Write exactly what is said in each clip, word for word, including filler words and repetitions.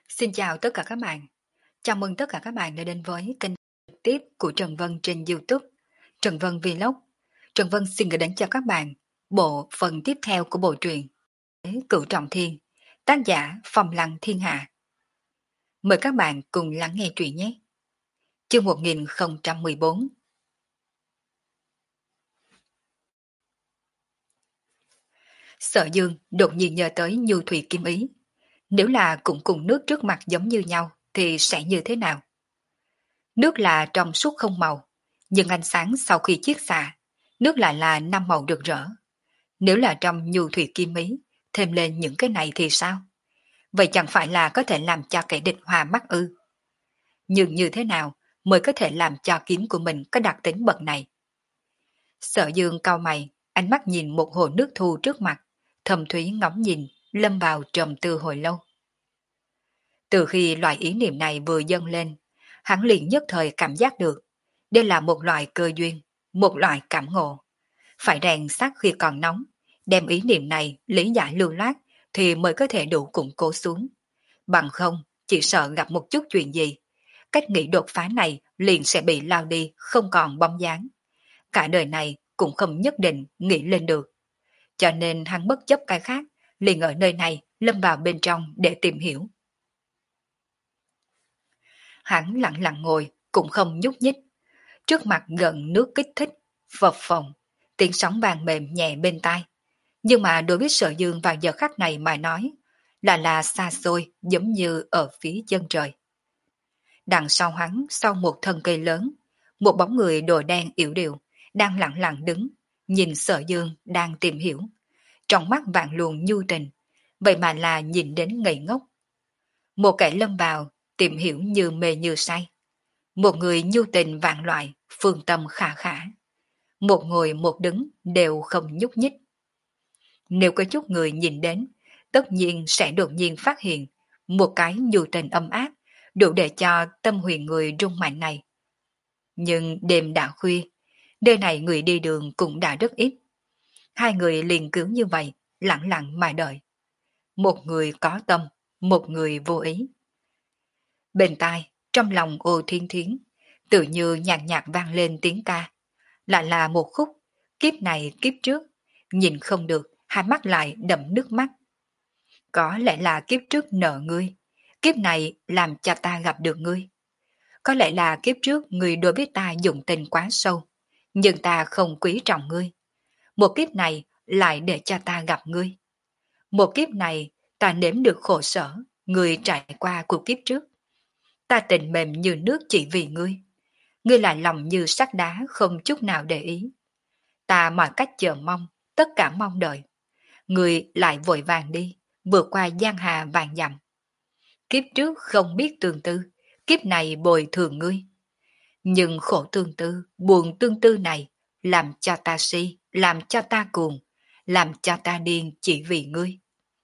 Xin chào tất cả các bạn. Chào mừng tất cả các bạn đã đến với kênh trực tiếp của Trần Vân trên YouTube, Trần Vân Vlog. Trần Vân xin gửi đến cho các bạn bộ phần tiếp theo của bộ truyện Cửu Trọng Thiên, tác giả Phong Lăng Thiên Hạ. Mời các bạn cùng lắng nghe truyện nhé. Chương một nghìn không trăm mười bốn. Sở Dương đột nhiên nhớ tới Nhu Thủy Kim Ý. Nếu là cũng cùng nước trước mặt giống như nhau thì sẽ như thế nào? Nước là trong suốt không màu, nhưng ánh sáng sau khi chiết xạ, nước lại là năm màu rực rỡ. Nếu là trong Nhu Thủy Kim Ý, thêm lên những cái này thì sao? Vậy chẳng phải là có thể làm cho kẻ địch hòa mắt ư? Nhưng như thế nào mới có thể làm cho kiếm của mình có đặc tính bậc này? Sở Dương cau mày, ánh mắt nhìn một hồ nước thu trước mặt, thầm thúy ngóng nhìn, lâm vào trầm tư hồi lâu. Từ khi loại ý niệm này vừa dâng lên, hắn liền nhất thời cảm giác được, đây là một loại cơ duyên, một loại cảm ngộ. Phải rèn sát khi còn nóng, đem ý niệm này lý giải lưu loát thì mới có thể đủ củng cố xuống. Bằng không, chỉ sợ gặp một chút chuyện gì, cách nghĩ đột phá này liền sẽ bị lao đi không còn bóng dáng. Cả đời này cũng không nhất định nghĩ lên được. Cho nên hắn bất chấp cái khác, liền ở nơi này lâm vào bên trong để tìm hiểu. Hắn lặng lặng ngồi, cũng không nhúc nhích. Trước mặt gần nước kích thích, phập phồng, tiếng sóng vàng mềm nhẹ bên tai. Nhưng mà đối với Sở Dương vào giờ khắc này mà nói, là là xa xôi giống như ở phía chân trời. Đằng sau hắn, sau một thân cây lớn, một bóng người đồ đen yểu điệu, đang lặng lặng đứng, nhìn Sở Dương đang tìm hiểu. Trong mắt vạn luồng nhu tình, vậy mà là nhìn đến ngây ngốc. Một kẻ lâm vào, tìm hiểu như mê như say. Một người nhu tình vạn loại, phương tâm khả khả. Một ngồi một đứng đều không nhúc nhích. Nếu có chút người nhìn đến, tất nhiên sẽ đột nhiên phát hiện một cái nhu tình âm áp, đủ để cho tâm huyền người rung mạnh này. Nhưng đêm đã khuya, nơi này người đi đường cũng đã rất ít. Hai người liền cứ như vậy, lặng lặng mà đợi. Một người có tâm, một người vô ý. Bên tai, trong lòng Ô Thiên Thiến, tự như nhạc nhạc vang lên tiếng ca. Lại là một khúc, kiếp này kiếp trước, nhìn không được, hai mắt lại đậm nước mắt. Có lẽ là kiếp trước nợ ngươi, kiếp này làm cho ta gặp được ngươi. Có lẽ là kiếp trước ngươi đối với ta dụng tình quá sâu, nhưng ta không quý trọng ngươi. Một kiếp này lại để cho ta gặp ngươi. Một kiếp này ta nếm được khổ sở, ngươi trải qua cuộc kiếp trước. Ta tình mềm như nước chỉ vì ngươi. Ngươi lại lòng như sắt đá không chút nào để ý. Ta mọi cách chờ mong, tất cả mong đợi. Ngươi lại vội vàng đi, vượt qua giang hà vàng dặm. Kiếp trước không biết tương tư, kiếp này bồi thường ngươi. Nhưng khổ tương tư, buồn tương tư này, làm cho ta si, làm cho ta cuồng, làm cho ta điên chỉ vì ngươi.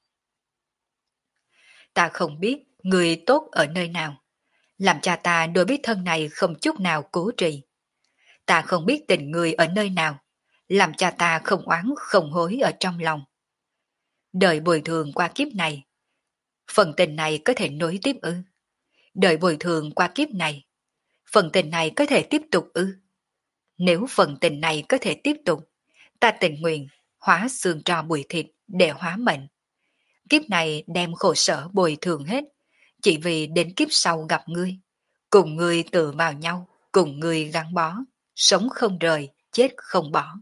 Ta không biết ngươi tốt ở nơi nào, làm cho ta đối với thân này không chút nào cố trì. Ta không biết tình ngươi ở nơi nào, làm cho ta không oán không hối ở trong lòng. Đời bồi thường qua kiếp này, phần tình này có thể nối tiếp ư? Đời bồi thường qua kiếp này, phần tình này có thể tiếp tục ư? Nếu phần tình này có thể tiếp tục, ta tình nguyện hóa xương tro bụi thịt để hóa mệnh. Kiếp này đem khổ sở bồi thường hết, chỉ vì đến kiếp sau gặp ngươi, cùng ngươi tự vào nhau, cùng ngươi gắn bó, sống không rời, chết không bỏ.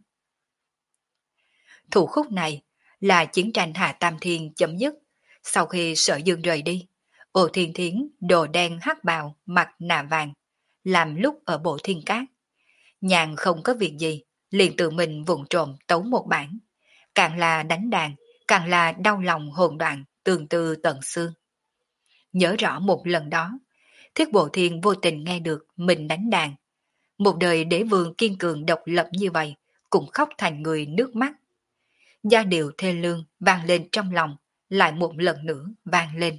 Thủ khúc này là chiến tranh Hạ Tam Thiên chấm dứt. Sau khi Sở Dương rời đi, Ô Thiên Thiến đồ đen hắc bào mặt nạ vàng, làm lúc ở bộ thiên cát. Nhàn không có việc gì, liền tự mình vụng trộm tấu một bản. Càng là đánh đàn, càng là đau lòng hồn đoạn, tương tư tận xương. Nhớ rõ một lần đó, Thiết Bộ Thiên vô tình nghe được mình đánh đàn. Một đời đế vương kiên cường độc lập như vậy, cũng khóc thành người nước mắt. Giai điệu thê lương vang lên trong lòng, lại một lần nữa vang lên.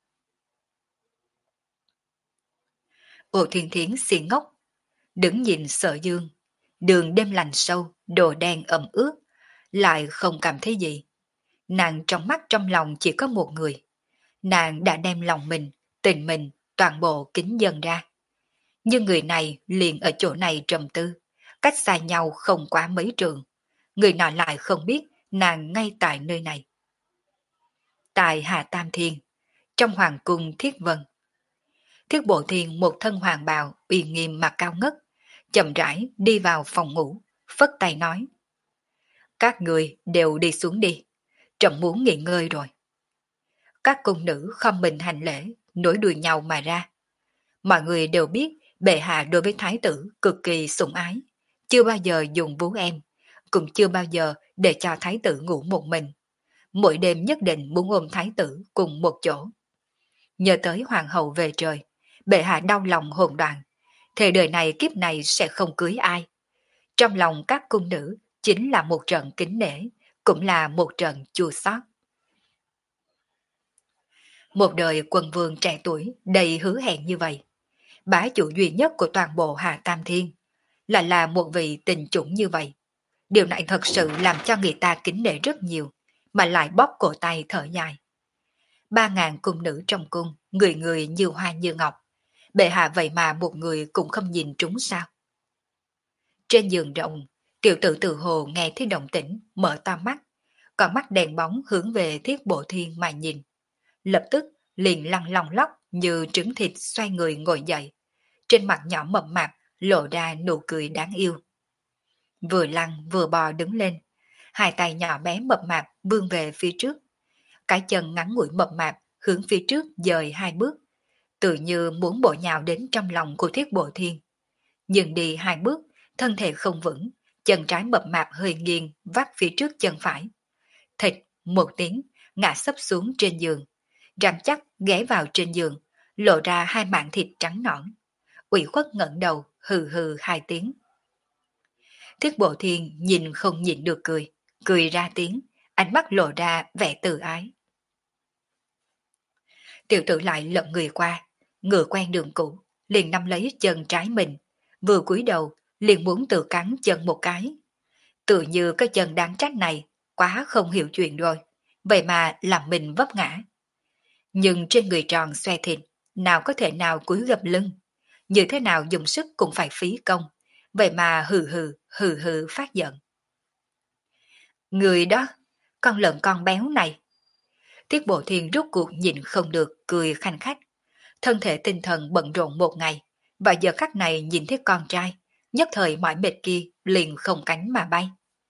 Ô Thiên Thiến xì ngốc, đứng nhìn Sở Dương, đường đêm lạnh sâu, đồ đen ẩm ướt, lại không cảm thấy gì. Nàng trong mắt trong lòng chỉ có một người. Nàng đã đem lòng mình tình mình toàn bộ kính dần ra. Nhưng người này liền ở chỗ này trầm tư, cách xa nhau không quá mấy trường. Người nọ lại không biết nàng ngay tại nơi này. Tại Hà Tam Thiên, trong hoàng cung Thiết Vân. Thiết Bộ Thiên một thân hoàng bào uy nghiêm mà cao ngất, chậm rãi đi vào phòng ngủ, phất tay nói. Các người đều đi xuống đi, trẫm muốn nghỉ ngơi rồi. Các cung nữ không mình hành lễ, nối đuôi nhau mà ra. Mọi người đều biết bệ hạ đối với thái tử cực kỳ sủng ái, chưa bao giờ dùng vú em, cũng chưa bao giờ để cho thái tử ngủ một mình. Mỗi đêm nhất định muốn ôm thái tử cùng một chỗ. Nhớ tới hoàng hậu về trời, bệ hạ đau lòng hồn đoạn, thề đời này kiếp này sẽ không cưới ai. Trong lòng các cung nữ chính là một trận kính nể, cũng là một trận chua xót. Một đời quân vương trẻ tuổi đầy hứa hẹn như vậy, bá chủ duy nhất của toàn bộ Hà Tam Thiên, là là một vị tình chủng như vậy. Điều này thật sự làm cho người ta kính nể rất nhiều, mà lại bóp cổ tay thở dài. Ba ngàn cung nữ trong cung, người người như hoa như ngọc. Bệ hạ vậy mà một người cũng không nhìn trúng sao. Trên giường rộng, tiểu tử Từ Hồ nghe thấy động tĩnh, mở to mắt, còn mắt đèn bóng hướng về Thiết Bộ Thiên mà nhìn. Lập tức liền lăn lòng lóc như trứng thịt xoay người ngồi dậy. Trên mặt nhỏ mập mạp lộ ra nụ cười đáng yêu. Vừa lăn vừa bò đứng lên, hai tay nhỏ bé mập mạp vươn về phía trước. Cái chân ngắn ngủi mập mạp hướng phía trước dời hai bước, tự như muốn bổ nhào đến trong lòng của Thiết Bộ Thiên. Nhưng đi hai bước, thân thể không vững, chân trái mập mạp hơi nghiêng vắt phía trước chân phải. Thịt một tiếng ngã sấp xuống trên giường, rắn chắc ghé vào trên giường, lộ ra hai mảng thịt trắng nõn. Ủy khuất ngẩng đầu, hừ hừ hai tiếng. Thiết Bộ Thiên nhìn không nhịn được cười, cười ra tiếng, ánh mắt lộ ra vẻ tự ái. Tiểu tử lại lật người qua, ngựa quen đường cũ, liền nắm lấy chân trái mình, vừa cúi đầu liền muốn tự cắn chân một cái. Tự như cái chân đáng trách này quá không hiểu chuyện rồi, vậy mà làm mình vấp ngã. Nhưng trên người tròn xoe thịt, nào có thể nào cúi gập lưng, như thế nào dùng sức cũng phải phí công, vậy mà hừ hừ, hừ hừ phát giận. Người đó, con lợn con béo này. Tiết Bộ Thiên rút cuộc nhìn không được, cười khanh khách. Thân thể tinh thần bận rộn một ngày, và giờ khắc này nhìn thấy con trai, nhất thời mỏi mệt kia liền không cánh mà bay.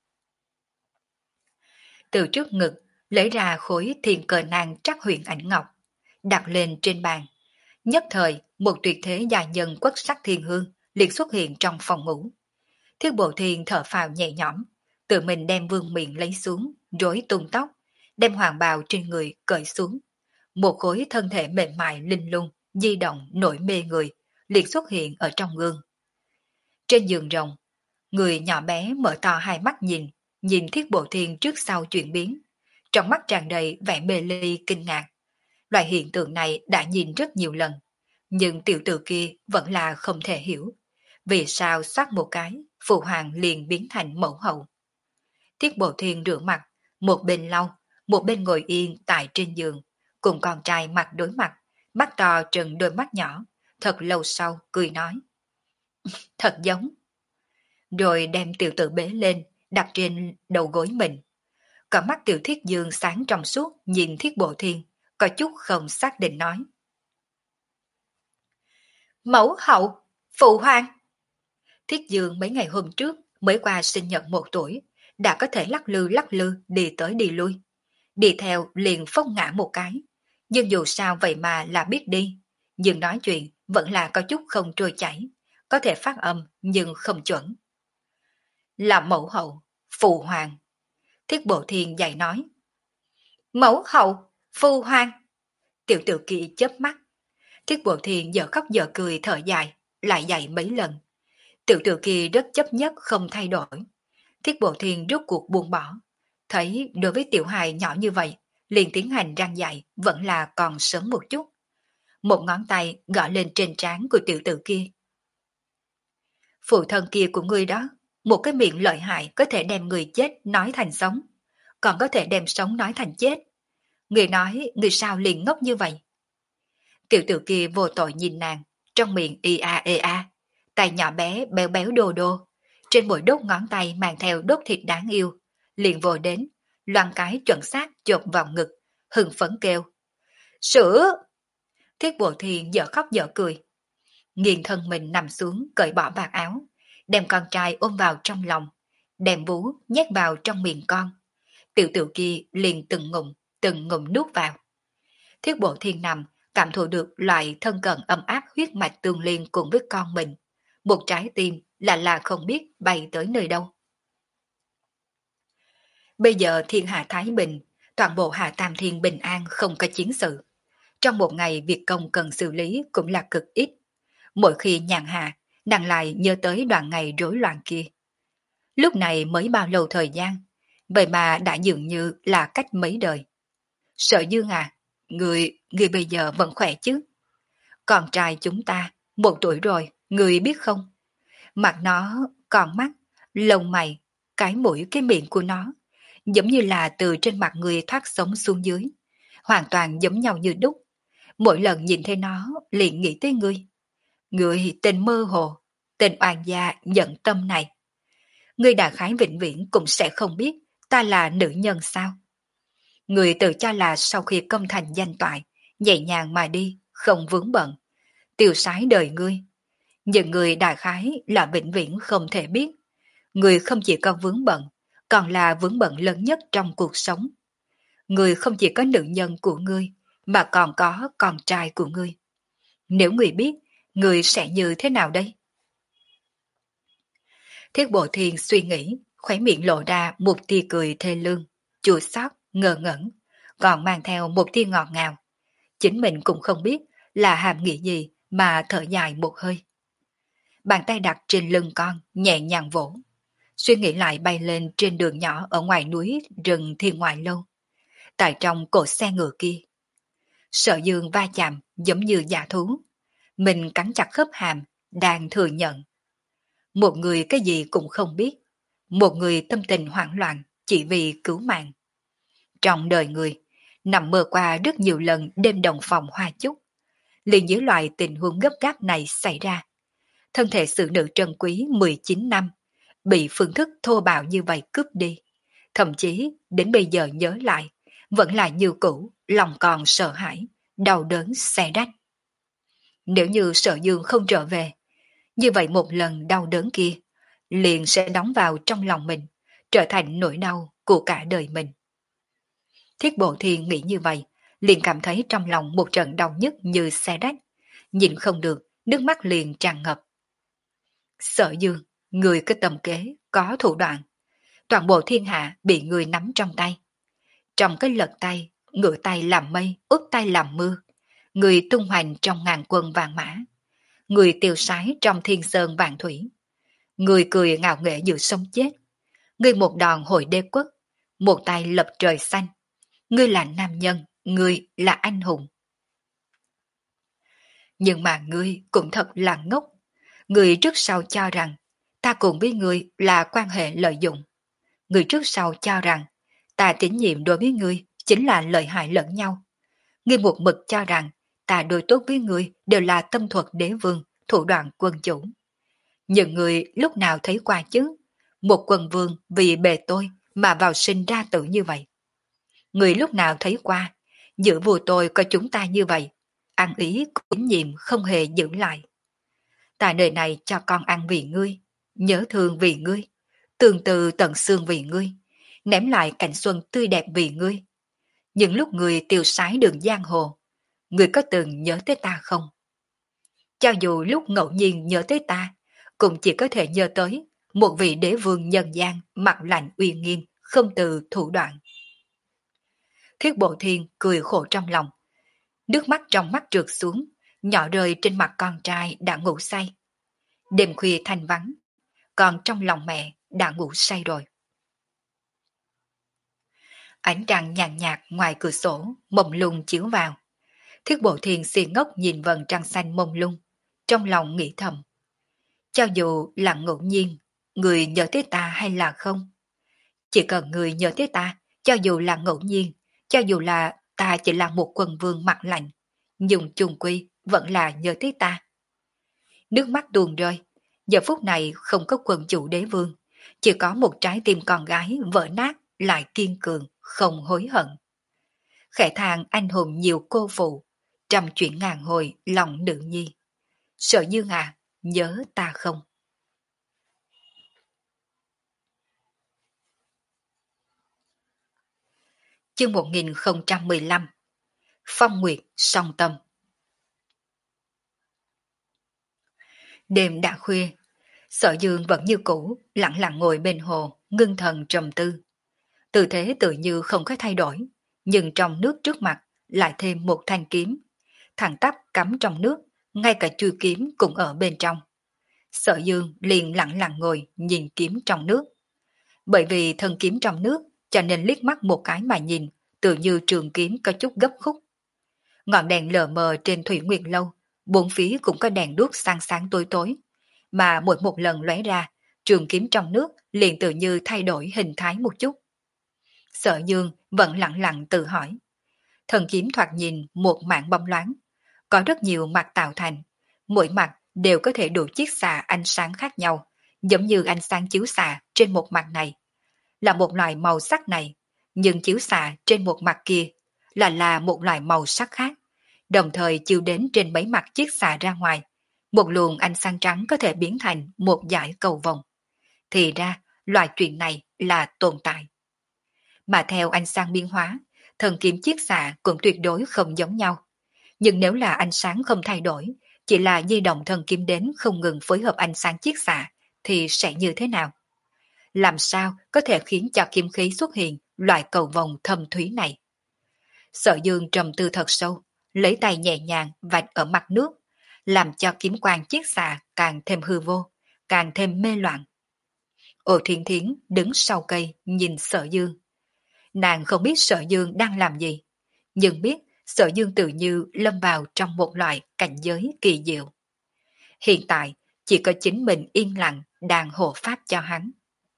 Từ trước ngực, lấy ra khối thiên cờ nang trắc huyền ảnh ngọc, đặt lên trên bàn. Nhất thời, một tuyệt thế gia nhân quất sắc thiên hương liền xuất hiện trong phòng ngủ. Thiết Bộ Thiên thở phào nhẹ nhõm, tự mình đem vương miệng lấy xuống, rối tung tóc, đem hoàng bào trên người cởi xuống. Một khối thân thể mềm mại linh lung, di động nổi mê người, liền xuất hiện ở trong gương. Trên giường rồng, người nhỏ bé mở to hai mắt nhìn, nhìn Thiết Bộ Thiên trước sau chuyển biến. Trong mắt tràn đầy vẻ mê ly kinh ngạc. Loại hiện tượng này đã nhìn rất nhiều lần, nhưng tiểu tử kia vẫn là không thể hiểu. Vì sao xoát một cái, phụ hoàng liền biến thành mẫu hậu. Thiết Bộ Thiên rửa mặt, một bên lau, một bên ngồi yên tại trên giường, cùng con trai mặt đối mặt, mắt to trừng đôi mắt nhỏ, thật lâu sau cười nói. Thật giống. Rồi đem tiểu tử bế lên, đặt trên đầu gối mình. Còn mắt tiểu Thiết Dương sáng trong suốt nhìn Thiết Bộ Thiên, có chút không xác định nói. Mẫu hậu, phụ hoàng. Thiết Dương mấy ngày hôm trước mới qua sinh nhật một tuổi, đã có thể lắc lư lắc lư đi tới đi lui. Đi theo liền phông ngã một cái, nhưng dù sao vậy mà là biết đi, nhưng nói chuyện vẫn là có chút không trôi chảy, có thể phát âm nhưng không chuẩn. Là mẫu hậu, phụ hoàng. Thiết Bộ Thiên dạy nói. Mẫu hậu, phụ hoàng. Tiểu tử kỳ chớp mắt. Thiết Bộ Thiên giờ khóc giờ cười thở dài, lại dạy mấy lần. Tiểu tử kỳ rất chấp nhất không thay đổi. Thiết Bộ Thiên rốt cuộc buông bỏ. Thấy đối với tiểu hài nhỏ như vậy, liền tiến hành răng dạy vẫn là còn sớm một chút. Một ngón tay gõ lên trên trán của tiểu tử kia. Phụ thân kia của ngươi đó, một cái miệng lợi hại có thể đem người chết nói thành sống, còn có thể đem sống nói thành chết. Người nói người sao liền ngốc như vậy. Tiểu tử kia vô tội nhìn nàng, trong miệng y a ê a, tay nhỏ bé béo béo đô đô, trên mỗi đốt ngón tay mang theo đốt thịt đáng yêu, liền vội đến, loan cái chuẩn xác chộp vào ngực, hưng phấn kêu. Sữa! Thiết Bộ Thiên dở khóc dở cười. Nghiền thân mình nằm xuống cởi bỏ vạt áo, đem con trai ôm vào trong lòng, đem vú nhét vào trong miệng con. Tiểu tiểu kia liền từng ngụm, từng ngụm nuốt vào. Thiết Bộ Thiên nằm, cảm thụ được loại thân cận ấm áp huyết mạch tương liên cùng với con mình. Một trái tim là là không biết bay tới nơi đâu. Bây giờ thiên hạ Thái Bình, toàn bộ Hạ Tam Thiên bình an không có chiến sự. Trong một ngày việc công cần xử lý cũng là cực ít. Mỗi khi nhàn hạ, nàng lại nhớ tới đoạn ngày rối loạn kia. Lúc này mới bao lâu thời gian, vậy mà đã dường như là cách mấy đời. Sở Dương à, người, người bây giờ vẫn khỏe chứ? Con trai chúng ta, một tuổi rồi, người biết không? Mặt nó, còn mắt, lông mày, cái mũi cái miệng của nó, giống như là từ trên mặt người thoát sống xuống dưới, hoàn toàn giống nhau như đúc. Mỗi lần nhìn thấy nó, liền nghĩ tới ngươi. Ngươi tên mơ hồ, tên oan gia nhận tâm này. Ngươi đại khái vĩnh viễn cũng sẽ không biết ta là nữ nhân sao? Ngươi tự cho là sau khi công thành danh toại, nhẹ nhàng mà đi, không vướng bận, tiêu sái đời ngươi. Nhưng người đại khái là vĩnh viễn không thể biết. Người không chỉ có vướng bận, còn là vướng bận lớn nhất trong cuộc sống. Người không chỉ có nữ nhân của ngươi, mà còn có con trai của ngươi. Nếu người biết, người sẽ như thế nào đây? Thiết Bộ Thiên suy nghĩ, khóe miệng lộ ra một tia cười thê lương, chua xót, ngơ ngẩn, còn mang theo một tia ngọt ngào. Chính mình cũng không biết là hàm nghĩa gì mà thở dài một hơi. Bàn tay đặt trên lưng con, nhẹ nhàng vỗ. Suy nghĩ lại bay lên trên đường nhỏ ở ngoài núi rừng thiên ngoại lâu. Tại trong cỗ xe ngựa kia, Sở Dương va chạm giống như giả thú. Mình cắn chặt khớp hàm, đang thừa nhận. Một người cái gì cũng không biết. Một người tâm tình hoảng loạn chỉ vì cứu mạng. Trong đời người, nằm mơ qua rất nhiều lần đêm đồng phòng hoa chúc. Liền dưới loại tình huống gấp gáp này xảy ra. Thân thể sự nữ trân quý mười chín năm, bị phương thức thô bạo như vậy cướp đi. Thậm chí đến bây giờ nhớ lại, vẫn là như cũ, lòng còn sợ hãi, đau đớn xé rách. Nếu như Sở Dương không trở về, như vậy một lần đau đớn kia, liền sẽ đóng vào trong lòng mình, trở thành nỗi đau của cả đời mình. Thiết Bộ Thiên nghĩ như vậy, liền cảm thấy trong lòng một trận đau nhức như xé rách, nhìn không được, nước mắt liền tràn ngập. Sở Dương, người có tầm kế, có thủ đoạn, toàn bộ thiên hạ bị người nắm trong tay. Trong cái lật tay, ngửa tay làm mây, úp tay làm mưa, người tung hoành trong ngàn quân vàng mã, người tiêu sái trong thiên sơn vạn thủy, người cười ngạo nghễ giữa sông chết, người một đòn hội đế quốc, một tay lập trời xanh, ngươi là nam nhân, ngươi là anh hùng. Nhưng mà ngươi cũng thật là ngốc, ngươi trước sau cho rằng ta cùng với ngươi là quan hệ lợi dụng, ngươi trước sau cho rằng ta tín nhiệm đối với ngươi chính là lợi hại lẫn nhau. Ngươi một mực cho rằng ta đối tốt với ngươi đều là tâm thuật đế vương, thủ đoạn quân chủ. Nhưng ngươi lúc nào thấy qua chứ? Một quân vương vì bề tôi mà vào sinh ra tử như vậy. Ngươi lúc nào thấy qua, giữa vua tôi có chúng ta như vậy, ăn ý tín nhiệm không hề giữ lại. Ta đời này cho con ăn vì ngươi, nhớ thương vì ngươi, tương tư tận xương vì ngươi, ném lại cảnh xuân tươi đẹp vì ngươi. Nhưng lúc ngươi tiêu sái đường giang hồ, ngươi có từng nhớ tới ta không? Cho dù lúc ngẫu nhiên nhớ tới ta, cũng chỉ có thể nhớ tới một vị đế vương nhân gian mặt lạnh uy nghiêm, không từ thủ đoạn. Thiết Bộ Thiên cười khổ trong lòng, nước mắt trong mắt trượt xuống, nhỏ rơi trên mặt con trai đã ngủ say. Đêm khuya thanh vắng, còn trong lòng mẹ đã ngủ say rồi. Ánh trăng nhàn nhạt ngoài cửa sổ, mông lung chiếu vào. Thiết Bộ Thiên si ngốc nhìn vầng trăng xanh mông lung, trong lòng nghĩ thầm. Cho dù là ngẫu nhiên, người nhớ tới ta hay là không? Chỉ cần người nhớ tới ta, cho dù là ngẫu nhiên, cho dù là ta chỉ là một quần vương mặt lạnh, nhưng chung quy vẫn là nhờ tới ta. Nước mắt tuôn rơi, giờ phút này không có quân chủ đế vương, chỉ có một trái tim con gái vỡ nát lại kiên cường, không hối hận. Khẽ than anh hùng nhiều cô phụ, trăm chuyện ngàn hồi lòng nữ nhi. Sợ Dương à, nhớ ta không? Chương một nghìn không trăm mười lăm Phong Nguyệt song tâm. Đêm đã khuya, Sở Dương vẫn như cũ, lặng lặng ngồi bên hồ, ngưng thần trầm tư. Tư thế tự như không có thay đổi, nhưng trong nước trước mặt lại thêm một thanh kiếm, thẳng tắp cắm trong nước, ngay cả chui kiếm cũng ở bên trong. Sở Dương liền lặng lặng ngồi nhìn kiếm trong nước. Bởi vì thân kiếm trong nước, cho nên liếc mắt một cái mà nhìn, tự như trường kiếm có chút gấp khúc. Ngọn đèn lờ mờ trên Thủy Nguyệt Lâu, bốn phía cũng có đèn đuốc sáng sáng tối tối, mà mỗi một lần lóe ra, trường kiếm trong nước liền tự như thay đổi hình thái một chút. Sở Dương vẫn lặng lặng tự hỏi. Thần kiếm thoạt nhìn một mảng bóng loáng, có rất nhiều mặt tạo thành, mỗi mặt đều có thể đủ chiết xạ ánh sáng khác nhau, giống như ánh sáng chiếu xạ trên một mặt này là một loại màu sắc này, nhưng chiếu xạ trên một mặt kia là là một loại màu sắc khác, đồng thời chiếu đến trên mấy mặt chiết xạ ra ngoài, một luồng ánh sáng trắng có thể biến thành một dải cầu vồng. Thì ra, loại chuyện này là tồn tại. Mà theo ánh sáng biến hóa, thần kiếm chiết xạ cũng tuyệt đối không giống nhau. Nhưng nếu là ánh sáng không thay đổi, chỉ là di động thần kiếm đến không ngừng phối hợp ánh sáng chiết xạ, thì sẽ như thế nào? Làm sao có thể khiến cho kiếm khí xuất hiện loại cầu vồng thâm thúy này? Sở Dương trầm tư thật sâu, lấy tay nhẹ nhàng vạch ở mặt nước, làm cho kiếm quang chiết xạ càng thêm hư vô, càng thêm mê loạn. Ồ Thiên Thiến đứng sau cây nhìn Sở Dương. Nàng không biết Sở Dương đang làm gì, nhưng biết Sở Dương tự như lâm vào trong một loại cảnh giới kỳ diệu. Hiện tại chỉ có chính mình yên lặng đang hộ pháp cho hắn.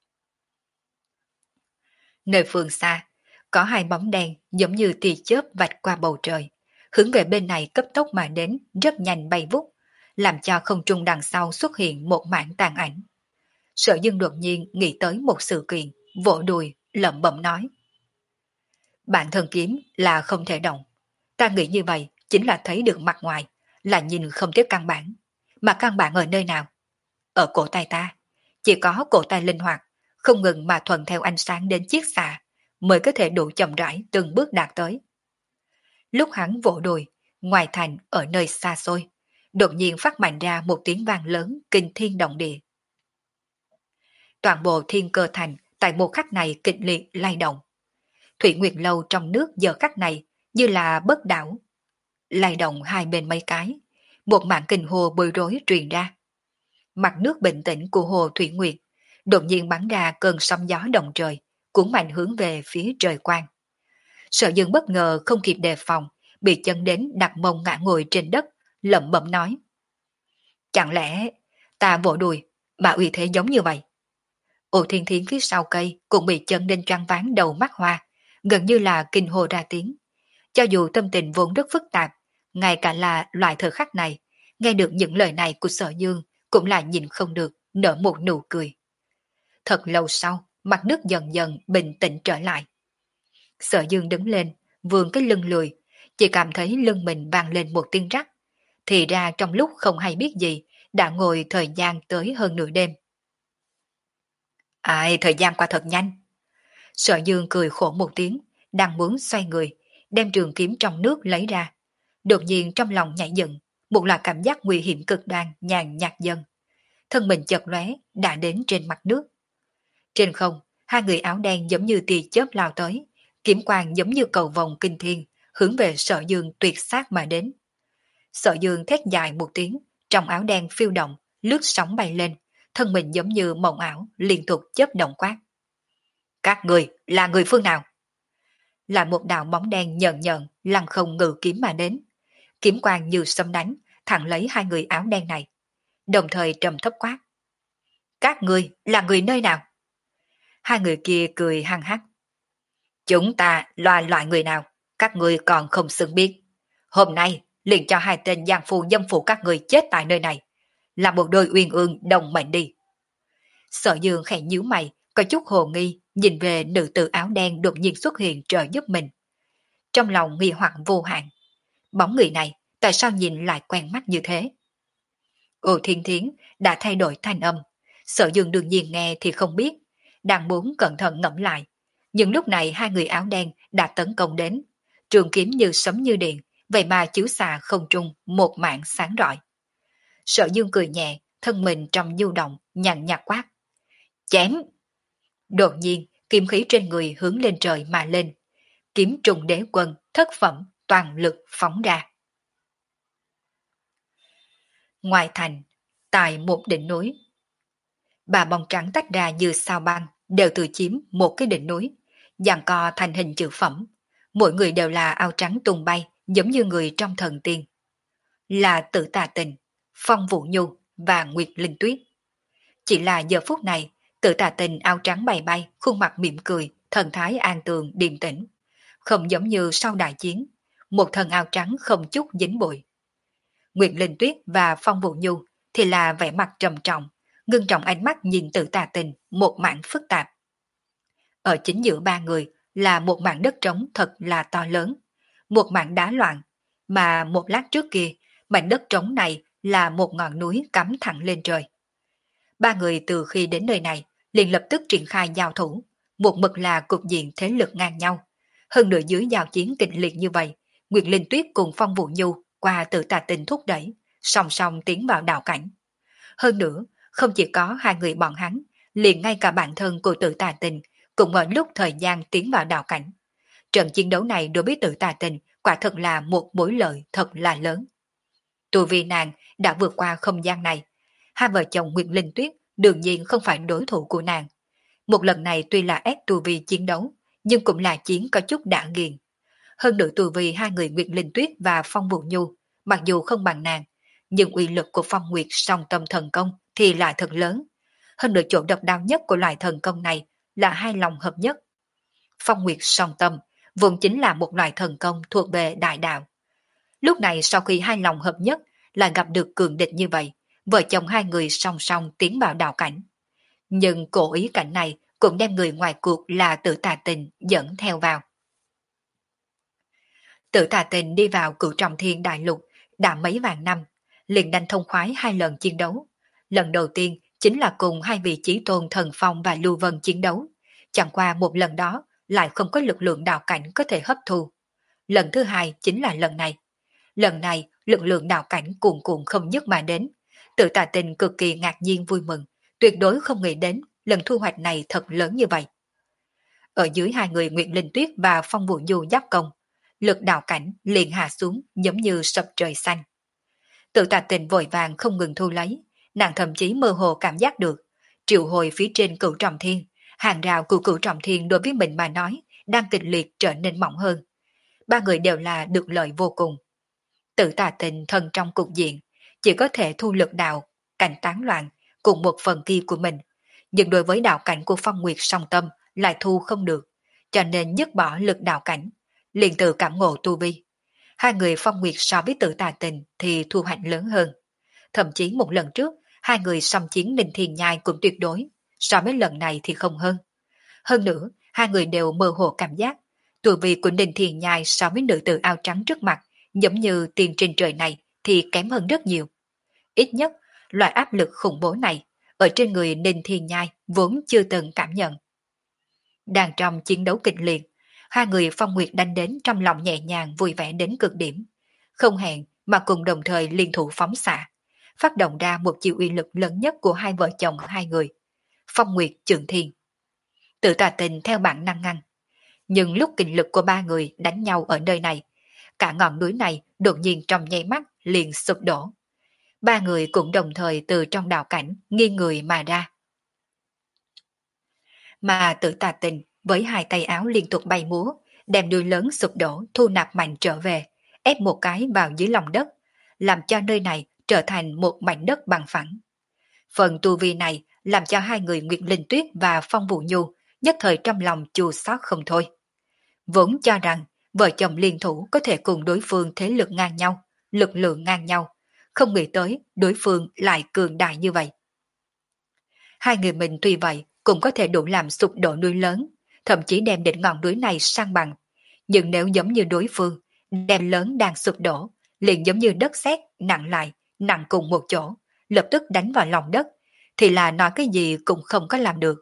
Nơi phương xa, có hai bóng đen giống như tia chớp vạch qua bầu trời, hướng về bên này cấp tốc mà đến, rất nhanh bay vút, làm cho không trung đằng sau xuất hiện một mảng tàn ảnh. Sở Dương đột nhiên nghĩ tới một sự kiện, vỗ đùi, lẩm bẩm nói. Bản thân kiếm là không thể động. Ta nghĩ như vậy chính là thấy được mặt ngoài, là nhìn không thấy căn bản. Mà căn bản ở nơi nào? Ở cổ tay ta. Chỉ có cổ tay linh hoạt, không ngừng mà thuận theo ánh sáng đến chiếc xạ, mới có thể đủ chậm rãi từng bước đạt tới. Lúc hắn vỗ đùi, ngoài thành ở nơi xa xôi, đột nhiên phát mạnh ra một tiếng vang lớn kinh thiên động địa. Toàn bộ thiên cơ thành tại một khắc này kịch liệt lay động. Thủy Nguyệt Lâu trong nước giờ khắc này như là bất đảo, lay động hai bên mấy cái, một mảng kinh hồ bối rối truyền ra. Mặt nước bình tĩnh của hồ Thủy Nguyệt đột nhiên bắn ra cơn sóng gió động trời, cuốn mạnh hướng về phía trời quang. Sở Dương bất ngờ không kịp đề phòng, bị chân đến đặt mông ngã ngồi trên đất, lẩm bẩm nói. Chẳng lẽ ta vỗ đùi, mà uy thế giống như vậy? Ô Thiên Thiến phía sau cây cũng bị chân đến choáng váng đầu mắt hoa, gần như là kinh hô ra tiếng. Cho dù tâm tình vốn rất phức tạp, ngay cả là loại thời khắc này, nghe được những lời này của Sở Dương cũng là nhìn không được, nở một nụ cười. Thật lâu sau, mặt nước dần dần bình tĩnh trở lại. Sở Dương đứng lên, vươn cái lưng lười, chỉ cảm thấy lưng mình vang lên một tiếng rắc. Thì ra trong lúc không hay biết gì, đã ngồi thời gian tới hơn nửa đêm. Ai, thời gian qua thật nhanh. Sở Dương cười khổ một tiếng, đang muốn xoay người, đem trường kiếm trong nước lấy ra. Đột nhiên trong lòng nhảy dựng, một loại cảm giác nguy hiểm cực đoan nhàn nhạt dần. Thân mình chợt lóe đã đến trên mặt nước. Trên không, hai người áo đen giống như tia chớp lao tới, kiếm quang giống như cầu vồng kinh thiên, hướng về Sở Dương tuyệt sát mà đến. Sở Dương thét dài một tiếng, trong áo đen phiêu động, lướt sóng bay lên, thân mình giống như mộng ảo, liên tục chớp động quát. Các người là người phương nào? Là một đạo bóng đen nhợn nhợn, lăng không ngự kiếm mà đến. Kiếm quang như sấm đánh, thẳng lấy hai người áo đen này. Đồng thời trầm thấp quát. Các người là người nơi nào? Hai người kia cười hăng hắc. Chúng ta là loại người nào, các người còn không xứng biết. Hôm nay liền cho hai tên giang phu dâm phụ các người chết tại nơi này. Là một đôi uyên ương đồng mệnh đi. Sở Dương khẽ nhíu mày, có chút hồ nghi, nhìn về nữ tử áo đen đột nhiên xuất hiện trợ giúp mình. Trong lòng nghi hoặc vô hạn. Bóng người này, tại sao nhìn lại quen mắt như thế? Ô Thiên Thiến đã thay đổi thanh âm. Sở Dương đương nhiên nghe thì không biết, đang muốn cẩn thận ngẫm lại. Nhưng lúc này hai người áo đen đã tấn công đến. Trường kiếm như sấm như điện, vậy mà chiếu xạ không trung một mạng sáng rọi. Sở Dương cười nhẹ, thân mình trong du động, nhàn nhạt quát. Chém! Đột nhiên, kiếm khí trên người hướng lên trời mà lên. Kiếm trùng đế quân, thất phẩm, toàn lực phóng ra. Ngoài thành, tại một đỉnh núi, bà bóng trắng tách ra như sao băng, đều tự chiếm một cái đỉnh núi, giằng co thành hình chữ phẩm. Mỗi người đều là áo trắng tung bay, giống như người trong thần tiên. Là Tử Tà Tình, Phong Vũ Nhu và Nguyệt Linh Tuyết. Chỉ là giờ phút này, Tử Tà Tình áo trắng bay bay, khuôn mặt mỉm cười, thần thái an tường điềm tĩnh, không giống như sau đại chiến, một thân áo trắng không chút dính bụi. Nguyệt Linh Tuyết và Phong Vũ Nhu thì là vẻ mặt trầm trọng, ngưng trọng ánh mắt nhìn Tử Tà Tình, một mảng phức tạp. Ở chính giữa ba người là một mảng đất trống thật là to lớn, một mảng đá loạn, mà một lát trước kia, mảnh đất trống này là một ngọn núi cắm thẳng lên trời. Ba người từ khi đến nơi này liền lập tức triển khai giao thủ, một mực là cục diện thế lực ngang nhau. Hơn nữa dưới giao chiến kịch liệt như vậy, Nguyệt Linh Tuyết cùng Phong Vũ Nhu qua Tử Tà Tình thúc đẩy, song song tiến vào đạo cảnh. Hơn nữa, không chỉ có hai người bọn hắn, liền ngay cả bản thân của Tử Tà Tình cũng ở lúc thời gian tiến vào đạo cảnh. Trận chiến đấu này đối với Tử Tà Tình quả thật là một mối lợi thật là lớn. Tu vi nàng đã vượt qua không gian này, hai vợ chồng Nguyệt Linh Tuyết đương nhiên không phải đối thủ của nàng. Một lần này tuy là ép tu vi chiến đấu, nhưng cũng là chiến có chút đã nghiền. Hơn nữa tu vi hai người Nguyệt Linh Tuyết và Phong Vũ Nhu, mặc dù không bằng nàng, nhưng uy lực của Phong Nguyệt song tâm thần công thì lại thật lớn. Hơn nữa chỗ độc đáo nhất của loại thần công này là hai lòng hợp nhất. Phong Nguyệt song tâm vốn chính là một loại thần công thuộc về đại đạo. Lúc này sau khi hai lòng hợp nhất lại gặp được cường địch như vậy, vợ chồng hai người song song tiến vào đạo cảnh. Nhưng cố ý cảnh này cũng đem người ngoài cuộc là Tử Tà Tình dẫn theo vào. Tử Tà Tình đi vào Cửu Trọng Thiên Đại Lục đã mấy vạn năm, liền đánh thông khoái hai lần chiến đấu. Lần đầu tiên chính là cùng hai vị chí tôn Thần Phong và Lưu Vân chiến đấu, chẳng qua một lần đó lại không có lực lượng đạo cảnh có thể hấp thu. Lần thứ hai chính là lần này. Lần này lực lượng đạo cảnh cuồn cuộn không dứt mà đến. Tử Tà Tình cực kỳ ngạc nhiên vui mừng, tuyệt đối không nghĩ đến lần thu hoạch này thật lớn như vậy. Ở dưới hai người Nguyệt Linh Tuyết và Phong Vũ Nhu giáp công, lực đạo cảnh liền hạ xuống giống như sập trời xanh. Tử Tà Tình vội vàng không ngừng thu lấy, nàng thậm chí mơ hồ cảm giác được, triệu hồi phía trên Cửu Trọng Thiên, hàng rào của Cửu Trọng Thiên đối với mình mà nói đang kịch liệt trở nên mỏng hơn. Ba người đều là được lợi vô cùng. Tử Tà Tình thân trong cục diện, chỉ có thể thu lực đạo, cảnh tán loạn, cùng một phần kia của mình, nhưng đối với đạo cảnh của Phong Nguyệt song tâm lại thu không được, cho nên dứt bỏ lực đạo cảnh, liền từ cảm ngộ tu vi. Hai người Phong Nguyệt so với Tử Tà Tình thì thu hoạch lớn hơn. Thậm chí một lần trước, hai người xâm chiến Ninh Thiên Nhai cũng tuyệt đối, so với lần này thì không hơn. Hơn nữa, hai người đều mơ hồ cảm giác, tu vi của Ninh Thiên Nhai so với nữ tử áo trắng trước mặt, giống như tiền trên trời này thì kém hơn rất nhiều. Ít nhất, loại áp lực khủng bố này, ở trên người Ninh Thiên Nhai vốn chưa từng cảm nhận. Đang trong chiến đấu kịch liệt, hai người Phong Nguyệt đánh đến trong lòng nhẹ nhàng vui vẻ đến cực điểm. Không hẹn mà cùng đồng thời liên thủ phóng xạ, phát động ra một chiêu uy lực lớn nhất của hai vợ chồng hai người. Phong Nguyệt Trường Thiên. Tử Tà Tình theo bản năng ngăn. Nhưng lúc kinh lực của ba người đánh nhau ở nơi này, cả ngọn núi này đột nhiên trong nháy mắt liền sụp đổ. Ba người cũng đồng thời từ trong đạo cảnh nghiêng người mà ra. Mà Tử Tà Tình với hai tay áo liên tục bay múa, đem đuôi lớn sụp đổ thu nạp mạnh trở về, ép một cái vào dưới lòng đất, làm cho nơi này trở thành một mảnh đất bằng phẳng. Phần tu vi này làm cho hai người Nguyệt Linh Tuyết và Phong Vũ Nhu nhất thời trong lòng chua xót không thôi. Vốn cho rằng vợ chồng liên thủ có thể cùng đối phương thế lực ngang nhau, lực lượng ngang nhau, không nghĩ tới đối phương lại cường đại như vậy. Hai người mình tuy vậy cũng có thể đủ làm sụp đổ núi lớn, thậm chí đem đỉnh ngọn núi này sang bằng. Nhưng nếu giống như đối phương, đem lớn đang sụp đổ, liền giống như đất sét nặng lại, nặng cùng một chỗ, lập tức đánh vào lòng đất, thì là nói cái gì cũng không có làm được.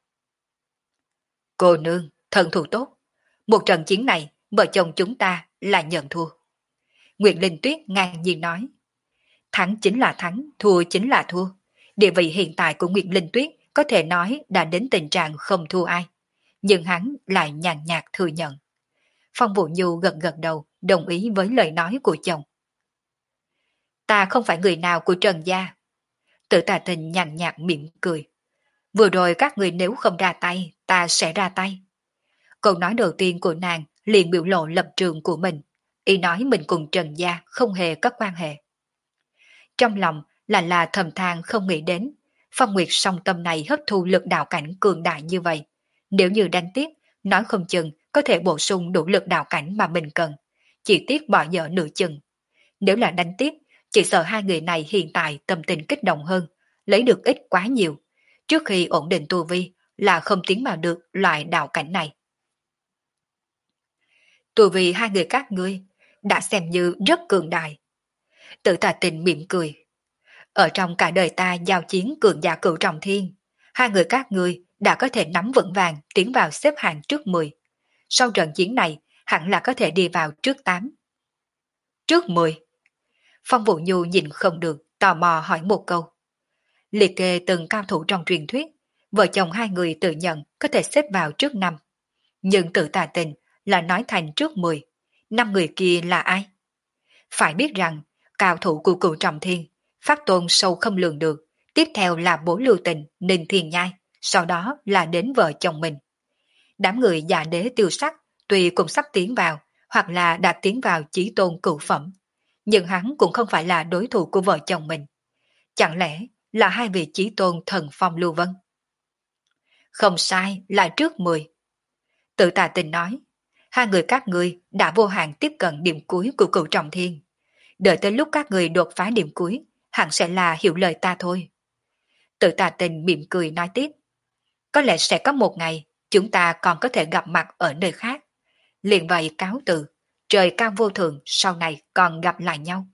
Cô nương, thần thủ tốt. Một trận chiến này, vợ chồng chúng ta là nhận thua. Nguyệt Linh Tuyết ngang nhiên nói. Thắng chính là thắng, thua chính là thua. Địa vị hiện tại của Nguyệt Linh Tuyết có thể nói đã đến tình trạng không thua ai. Nhưng hắn lại nhàn nhạt thừa nhận. Phong Vũ Nhu gật gật đầu, đồng ý với lời nói của chồng. Ta không phải người nào của Trần Gia. Tử Tà Tình nhàn nhạt mỉm cười. Vừa rồi các người nếu không ra tay, ta sẽ ra tay. Câu nói đầu tiên của nàng liền biểu lộ lập trường của mình. Ý nói mình cùng Trần Gia không hề có quan hệ. Trong lòng là là thầm than không nghĩ đến. Phong Nguyệt song tâm này hấp thu lực đạo cảnh cường đại như vậy. Nếu như đánh tiếp, nói không chừng có thể bổ sung đủ lực đạo cảnh mà mình cần. Chỉ tiếc bỏ dở nửa chừng. Nếu là đánh tiếp, chỉ sợ hai người này hiện tại tâm tình kích động hơn, lấy được ít quá nhiều. Trước khi ổn định tu vi là không tiến vào được loại đạo cảnh này. Tu vi hai người các ngươi đã xem như rất cường đại. Tử Tà Tình mỉm cười. Ở trong cả đời ta giao chiến cường giả cửu trọng thiên, hai người các ngươi đã có thể nắm vững vàng tiến vào xếp hạng trước mười. Sau trận chiến này, hẳn là có thể đi vào trước tám. Trước mười. Phong Vũ Nhu nhìn không được, tò mò hỏi một câu. Liệt kê từng cao thủ trong truyền thuyết, vợ chồng hai người tự nhận có thể xếp vào trước năm. Nhưng Tử Tà Tình là nói thành trước mười. Năm người kia là ai? Phải biết rằng, cao thủ của cửu trọng thiên, pháp tôn sâu không lường được, tiếp theo là Bố Lưu Tình, Ninh Thiên Nhai, sau đó là đến vợ chồng mình. Đám người giả đế tiêu sắc, tuy cũng sắp tiến vào, hoặc là đã tiến vào chí tôn cửu phẩm, nhưng hắn cũng không phải là đối thủ của vợ chồng mình. Chẳng lẽ là hai vị chí tôn thần phong lưu vân? Không sai, là trước mười. Tự Tà Tình nói, hai người các ngươi đã vô hạn tiếp cận điểm cuối của cửu trọng thiên. Đợi tới lúc các người đột phá điểm cuối, hẳn sẽ là hiểu lời ta thôi. Tự Tà Tình mỉm cười nói tiếp, có lẽ sẽ có một ngày, chúng ta còn có thể gặp mặt ở nơi khác. Liền vậy cáo từ, trời cao vô thường, sau này còn gặp lại nhau.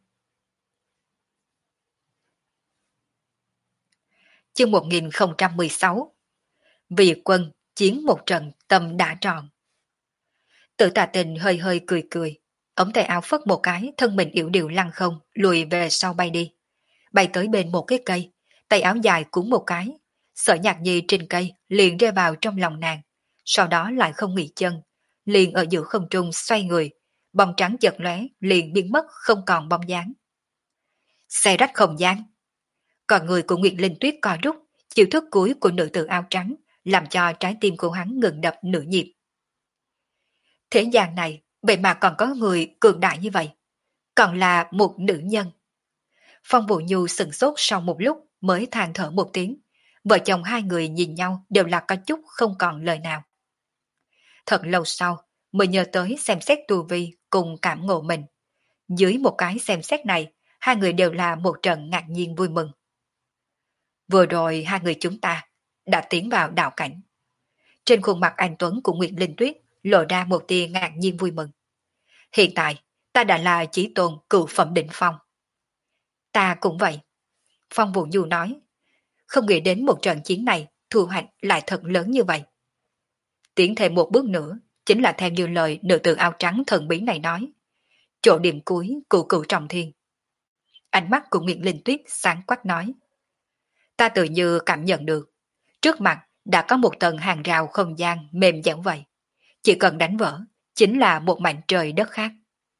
Chương một nghìn không trăm mười sáu. Vì quân, chiến một trận, tâm đã tròn. Tự Tà Tình hơi hơi cười cười, ống tay áo phất một cái, thân mình yểu điệu lăn không, lùi về sau bay đi. Bay tới bên một cái cây, tay áo dài cuốn một cái, sợi nhạc nhi trên cây liền rơi vào trong lòng nàng, sau đó lại không nghỉ chân, liền ở giữa không trung xoay người, bông trắng chợt lóe liền biến mất không còn bóng dáng. Xe rách không gian. Còn người của Nguyệt Linh Tuyết co rút, chiêu thức cuối của nữ tử áo trắng, làm cho trái tim của hắn ngừng đập nửa nhịp. Thế gian này, vậy mà còn có người cường đại như vậy, còn là một nữ nhân. Phong Vũ Nhu sừng sốt sau một lúc mới than thở một tiếng, vợ chồng hai người nhìn nhau đều là có chút không còn lời nào. Thật lâu sau, mới nhớ tới xem xét tu vi cùng cảm ngộ mình. Dưới một cái xem xét này, hai người đều là một trận ngạc nhiên vui mừng. Vừa rồi hai người chúng ta đã tiến vào đạo cảnh. Trên khuôn mặt anh Tuấn của Nguyệt Linh Tuyết lộ ra một tia ngạc nhiên vui mừng. Hiện tại, ta đã là chí tôn cửu phẩm đỉnh phong. Ta cũng vậy. Phong Vũ Du nói, không nghĩ đến một trận chiến này thu hoạch lại thật lớn như vậy. Tiến thêm một bước nữa, chính là theo như lời nữ tử áo trắng thần bí này nói. Chỗ điểm cuối của cửu trọng thiên. Ánh mắt của Nguyệt Linh Tuyết sáng quắc nói. Ta tự như cảm nhận được, trước mặt đã có một tầng hàng rào không gian mềm dẻo vậy. Chỉ cần đánh vỡ, chính là một mảnh trời đất khác.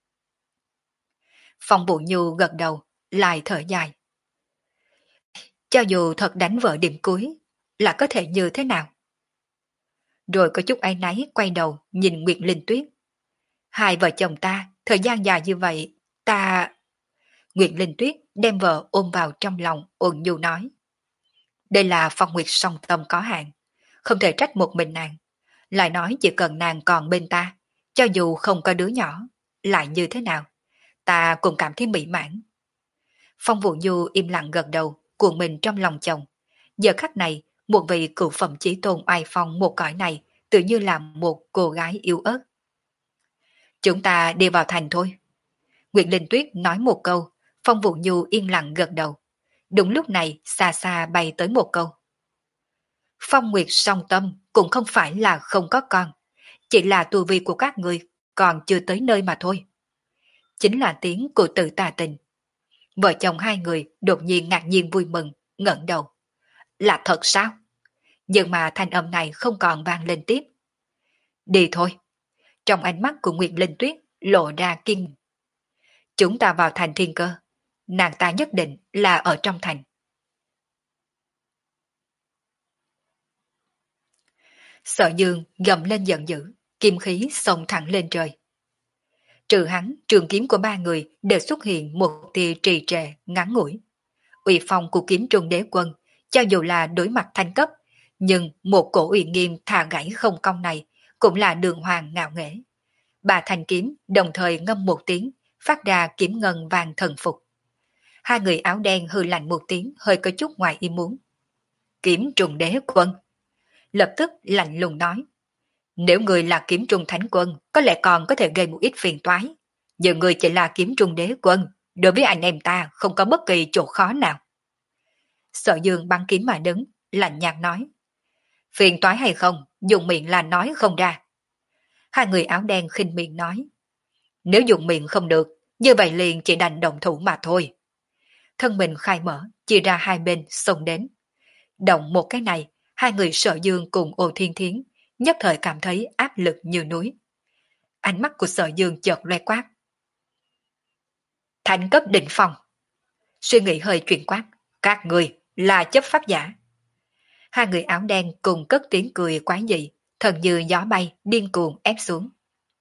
Phong Vũ Nhu gật đầu, lại thở dài. Cho dù thật đánh vỡ điểm cuối, là có thể như thế nào? Rồi có chút áy náy quay đầu nhìn Nguyệt Linh Tuyết. Hai vợ chồng ta, thời gian dài như vậy, ta... Nguyệt Linh Tuyết đem vợ ôm vào trong lòng, ôn nhu nói. Đây là Phong Nguyệt song tâm có hạn, không thể trách một mình nàng. Lại nói chỉ cần nàng còn bên ta, cho dù không có đứa nhỏ, lại như thế nào? ta cũng cảm thấy mỹ mãn. Phong Vũ Nhu im lặng gật đầu, cuộn mình trong lòng chồng. Giờ khắc này, một vị cựu phẩm chí tôn oai phong một cõi này, tự như là một cô gái yếu ớt. Chúng ta đi vào thành thôi. Nguyệt Linh Tuyết nói một câu, Phong Vũ Nhu yên lặng gật đầu. Đúng lúc này, xa xa bay tới một câu. Phong Nguyệt song tâm cũng không phải là không có con, chỉ là tu vi của các người còn chưa tới nơi mà thôi. Chính là tiếng của Tự Tà Tình. Vợ chồng hai người đột nhiên ngạc nhiên vui mừng, ngẩng đầu. Là thật sao? Nhưng mà thanh âm này không còn vang lên tiếp. Đi thôi. Trong ánh mắt của Nguyệt Linh Tuyết lộ ra kinh. Chúng ta vào thành Thiên Cơ. Nàng ta nhất định là ở trong thành. Sở Dương gầm lên giận dữ, kim khí xông thẳng lên trời. Trừ hắn, trường kiếm của ba người đều xuất hiện một tia trì trệ ngắn ngủi. Uy phong của kiếm trung đế quân, cho dù là đối mặt thanh cấp, nhưng một cổ uy nghiêm thà gãy không cong này cũng là đường hoàng ngạo nghễ. Bà thanh kiếm đồng thời ngâm một tiếng, phát ra kiếm ngân vàng thần phục. Hai người áo đen hư lạnh một tiếng, hơi có chút ngoài ý muốn. Kiếm trùng đế quân. Lập tức lạnh lùng nói. Nếu người là kiếm trung thánh quân, có lẽ còn có thể gây một ít phiền toái. Nhưng người chỉ là kiếm trung đế quân, đối với anh em ta không có bất kỳ chỗ khó nào. Sở Dương băng kiếm mà đứng, lạnh nhạt nói. Phiền toái hay không, dùng miệng là nói không ra. Hai người áo đen khinh miệng nói. Nếu dùng miệng không được, như vậy liền chỉ đành động thủ mà thôi. Thân mình khai mở, chia ra hai bên, xông đến. Động một cái này, hai người Sở Dương cùng Ô Thiên Thiến nhất thời cảm thấy áp lực như núi. Ánh mắt của Sở Dương chợt loe quát. Thành cấp đỉnh phong. Suy nghĩ hơi chuyển quát. Các người là chấp pháp giả. Hai người áo đen cùng cất tiếng cười quái dị, thần như gió bay, điên cuồng ép xuống.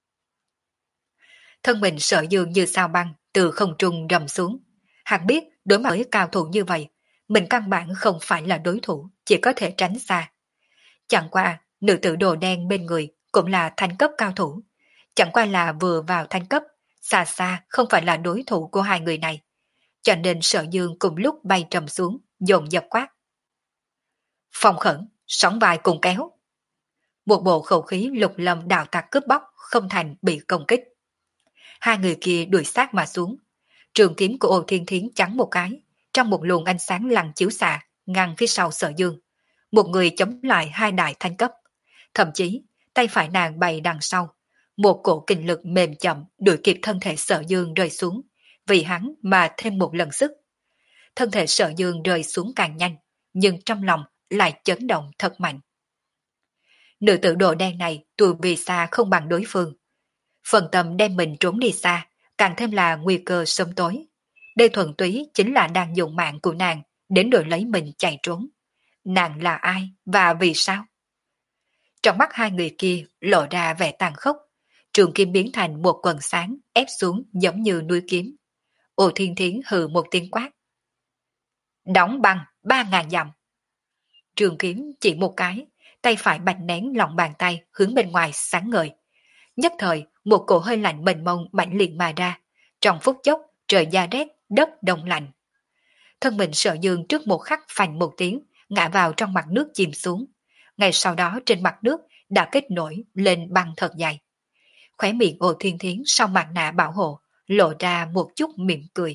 Thân mình Sở Dương như sao băng, từ không trung rầm xuống. Hắn biết đối mặt với cao thủ như vậy, mình căn bản không phải là đối thủ, chỉ có thể tránh xa. Chẳng qua, nữ tử đồ đen bên người cũng là thanh cấp cao thủ. Chẳng qua là vừa vào thanh cấp, xa xa không phải là đối thủ của hai người này. Cho nên Sở Dương cùng lúc bay trầm xuống, dồn dập quát. Phòng khẩn, sóng vai cùng kéo. Một bộ khẩu khí lục lâm đào tạc cướp bóc, không thành bị công kích. Hai người kia đuổi sát mà xuống. Trường kiếm của Ô Thiên Thiến trắng một cái, trong một luồng ánh sáng lằn chiếu xạ, ngăn phía sau Sở Dương. Một người chống lại hai đại thanh cấp. Thậm chí, tay phải nàng bày đằng sau. Một cổ kinh lực mềm chậm đuổi kịp thân thể Sở Dương rơi xuống, vì hắn mà thêm một lần sức. Thân thể Sở Dương rơi xuống càng nhanh, nhưng trong lòng lại chấn động thật mạnh. Nữ tử đồ đen này tuổi vì xa không bằng đối phương. Phần tâm đem mình trốn đi xa, càng thêm là nguy cơ sớm tối. Đây thuần túy chính là đang dùng mạng của nàng đến đổi lấy mình chạy trốn. Nàng là ai và vì sao? Trong mắt hai người kia lộ ra vẻ tàn khốc. Trường kiếm biến thành một quần sáng ép xuống giống như núi kiếm. Ô Thiên Thiến hừ một tiếng quát. Đóng băng ba ngàn dặm. Trường kiếm chỉ một cái, tay phải bạch nén lòng bàn tay hướng bên ngoài sáng ngời. Nhất thời, một cổ hơi lạnh mênh mông mạnh liệt mà ra. Trong phút chốc, trời da rét, đất đông lạnh. Thân mình Sở Dương trước một khắc phành một tiếng, ngã vào trong mặt nước chìm xuống. Ngay sau đó trên mặt nước đã kết nổi lên băng thật dày. Khóe miệng Ô Thiên Thiến sau mặt nạ bảo hộ, lộ ra một chút mỉm cười.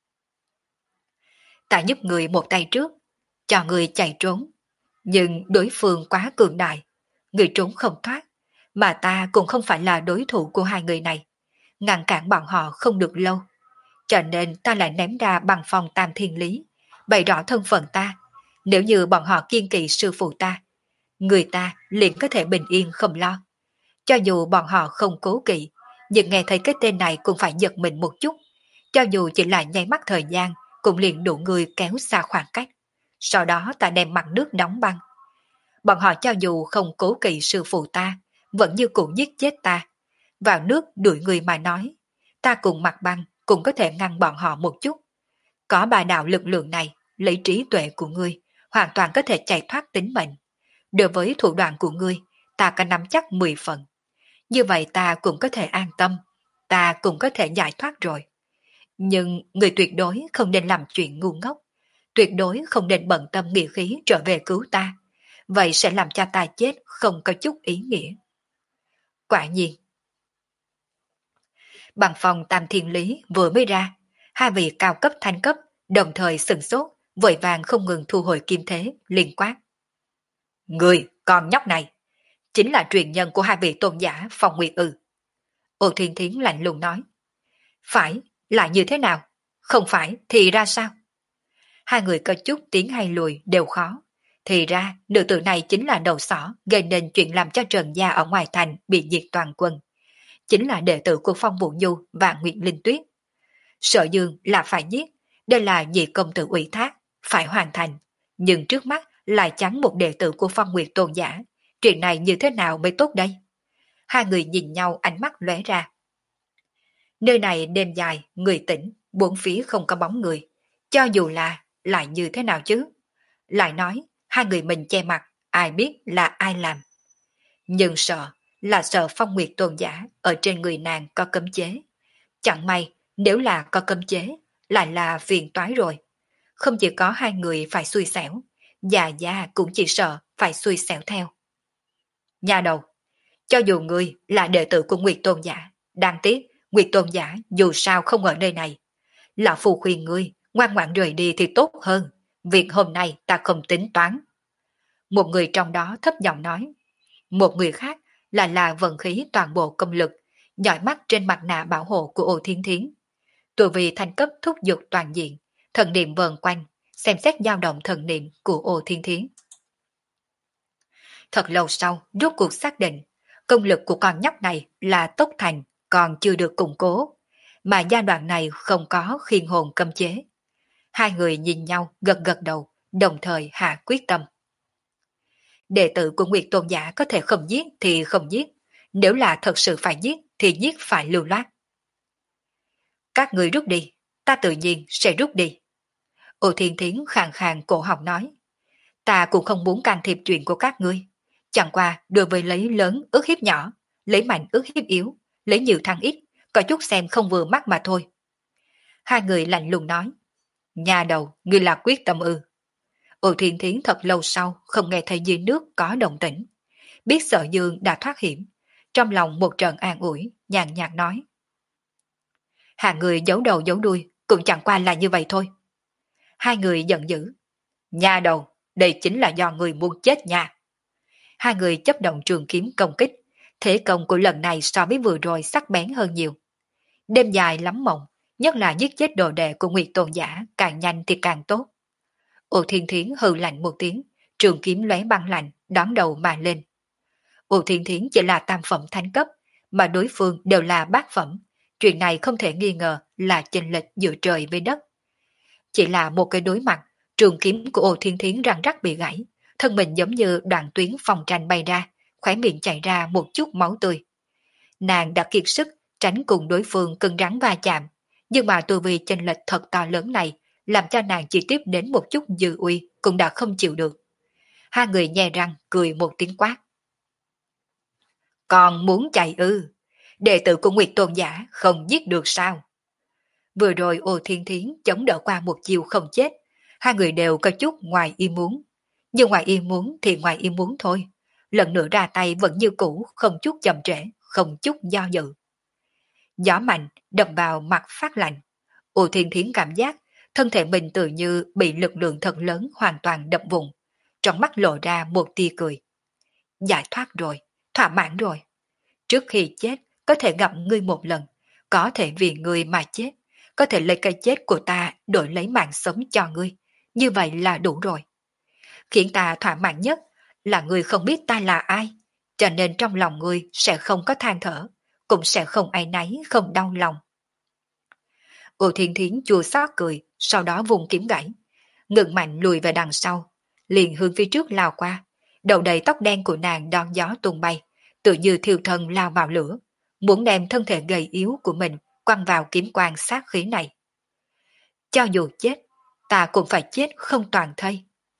Ta giúp người một tay trước, cho người chạy trốn. Nhưng đối phương quá cường đại, người trốn không thoát, mà ta cũng không phải là đối thủ của hai người này. Ngăn cản bọn họ không được lâu, cho nên ta lại ném ra bằng phong tam thiên lý, bày rõ thân phận ta. Nếu như bọn họ kiên kỵ sư phụ ta, người ta liền có thể bình yên không lo. Cho dù bọn họ không cố kỵ, nhưng nghe thấy cái tên này cũng phải giật mình một chút. Cho dù chỉ là nháy mắt thời gian, cũng liền đủ người kéo xa khoảng cách. Sau đó ta đem mặt nước đóng băng. Bọn họ cho dù không cố kỵ sư phụ ta, vẫn như cụ giết chết ta. Vào nước đuổi người mà nói, ta cùng mặt băng cũng có thể ngăn bọn họ một chút. Có ba đạo lực lượng này, lấy trí tuệ của ngươi, hoàn toàn có thể chạy thoát tính mệnh. Đối với thủ đoạn của ngươi, ta có nắm chắc mười phần. Như vậy ta cũng có thể an tâm, ta cũng có thể giải thoát rồi. Nhưng người tuyệt đối không nên làm chuyện ngu ngốc, tuyệt đối không nên bận tâm nghĩa khí trở về cứu ta, vậy sẽ làm cho ta chết không có chút ý nghĩa. Quả nhiên, bằng phòng tam thiên lý vừa mới ra, hai vị cao cấp thanh cấp đồng thời sừng sốt, vội vàng không ngừng thu hồi kim thế, liên quát. Người, con nhóc này, chính là truyền nhân của hai vị tôn giả Phong Nguyệt Ư? Ô Thiên Thiến lạnh lùng nói. Phải, là như thế nào? Không phải thì ra sao? Hai người có chút tiến hay lùi đều khó. Thì ra, nữ tử này chính là đầu sỏ gây nên chuyện làm cho Trần Gia ở ngoài thành bị diệt toàn quân. Chính là đệ tử của Phong Vũ Nhu và Nguyệt Linh Tuyết. Sợ Dương là phải giết, đây là nhị công tử ủy thác, phải hoàn thành. Nhưng trước mắt lại chắn một đệ tử của Phong Nguyệt Tôn giả. Chuyện này như thế nào mới tốt đây? Hai người nhìn nhau ánh mắt lóe ra. Nơi này đêm dài, người tỉnh, bốn phía không có bóng người. Cho dù là, lại như thế nào chứ? Lại nói, hai người mình che mặt, ai biết là ai làm. Nhưng sợ, là sợ Phong Nguyệt Tôn giả ở trên người nàng có cấm chế. Chẳng may, nếu là có cấm chế, lại là phiền toái rồi. Không chỉ có hai người phải xui xẻo, già già cũng chỉ sợ phải xui xẻo theo. Nhà đầu, cho dù ngươi là đệ tử của Nguyệt Tôn giả, đáng tiếc Nguyệt Tôn giả dù sao không ở nơi này. Lão Phu khuyên ngươi ngoan ngoãn rời đi thì tốt hơn, việc hôm nay ta không tính toán. Một người trong đó thấp giọng nói, một người khác là là vận khí toàn bộ công lực, dõi mắt trên mặt nạ bảo hộ của Ô Thiên Thiến. Tuổi vì thành cấp thúc giục toàn diện, thần niệm vờn quanh, xem xét dao động thần niệm của Ô Thiên Thiến. Thật lâu sau, rốt cuộc xác định, công lực của con nhóc này là tốc thành, còn chưa được củng cố, mà giai đoạn này không có khiên hồn cấm chế. Hai người nhìn nhau gật gật đầu, đồng thời hạ quyết tâm. Đệ tử của Nguyệt Tôn giả có thể không giết thì không giết, nếu là thật sự phải giết thì giết phải lưu loát. Các người rút đi, ta tự nhiên sẽ rút đi. Ô Thiên Thiến khàn khàn cổ họng nói, ta cũng không muốn can thiệp chuyện của các ngươi, chẳng qua đối với lấy lớn ước hiếp nhỏ, lấy mạnh ước hiếp yếu, lấy nhiều thăng ít, có chút xem không vừa mắt mà thôi. Hai người lạnh lùng nói, nhà đầu, ngươi là quyết tâm ư? Ô Thiên Thiến thật lâu sau không nghe thấy dưới nước có động tĩnh, biết Sợ Dương đã thoát hiểm, trong lòng một trận an ủi, nhàn nhạt nói. Hai người giấu đầu giấu đuôi, cũng chẳng qua là như vậy thôi. Hai người giận dữ, nhà đầu, đây chính là do người muốn chết nha. Hai người chấp động trường kiếm công kích, thế công của lần này so với vừa rồi sắc bén hơn nhiều. Đêm dài lắm mộng, nhất là giết chết đồ đệ của Nguyệt Tôn giả, càng nhanh thì càng tốt. Ô Thiên Thiến hừ lạnh một tiếng, trường kiếm lóe băng lạnh, đón đầu mà lên. Ô Thiên Thiến chỉ là tam phẩm thánh cấp, mà đối phương đều là bát phẩm. Chuyện này không thể nghi ngờ là chênh lệch giữa trời với đất. Chỉ là một cái đối mặt, trường kiếm của Ô Thiên Thiến răng rắc bị gãy, thân mình giống như đoạn tuyến phòng tranh bay ra, khóe miệng chảy ra một chút máu tươi. Nàng đã kiệt sức tránh cùng đối phương cứng rắn va chạm, nhưng mà tu vi chênh lệch thật to lớn này làm cho nàng chỉ tiếp đến một chút dư uy cũng đã không chịu được. Hai người nhe răng cười một tiếng quát. Còn muốn chạy ư? Đệ tử của Nguyệt Tôn giả không giết được sao? Vừa rồi Ô Thiên Thiến chống đỡ qua một chiều không chết, hai người đều có chút ngoài ý muốn. Nhưng ngoài ý muốn thì ngoài ý muốn thôi. Lần nữa ra tay vẫn như cũ, không chút chậm trễ, không chút do dự. Gió mạnh đập vào mặt phát lạnh. Ô Thiên Thiến cảm giác thân thể mình tự như bị lực lượng thật lớn hoàn toàn đập vùng. Trong mắt lộ ra một tia cười. Giải thoát rồi, thỏa mãn rồi. Trước khi chết, có thể gặp ngươi một lần, có thể vì ngươi mà chết, có thể lấy cái chết của ta đổi lấy mạng sống cho ngươi. Như vậy là đủ rồi. Khiến ta thỏa mãn nhất là ngươi không biết ta là ai, cho nên trong lòng ngươi sẽ không có than thở, cũng sẽ không áy náy, không đau lòng. Ô Thiên Thiến chua xót cười, sau đó vùng kiếm gãy, ngừng mạnh lùi về đằng sau, liền hướng phía trước lao qua, đầu đầy tóc đen của nàng đón gió tung bay, tự như thiêu thân lao vào lửa, muốn đem thân thể gầy yếu của mình quăng vào kiếm quang sát khí này. Cho dù chết, ta cũng phải chết không toàn thây.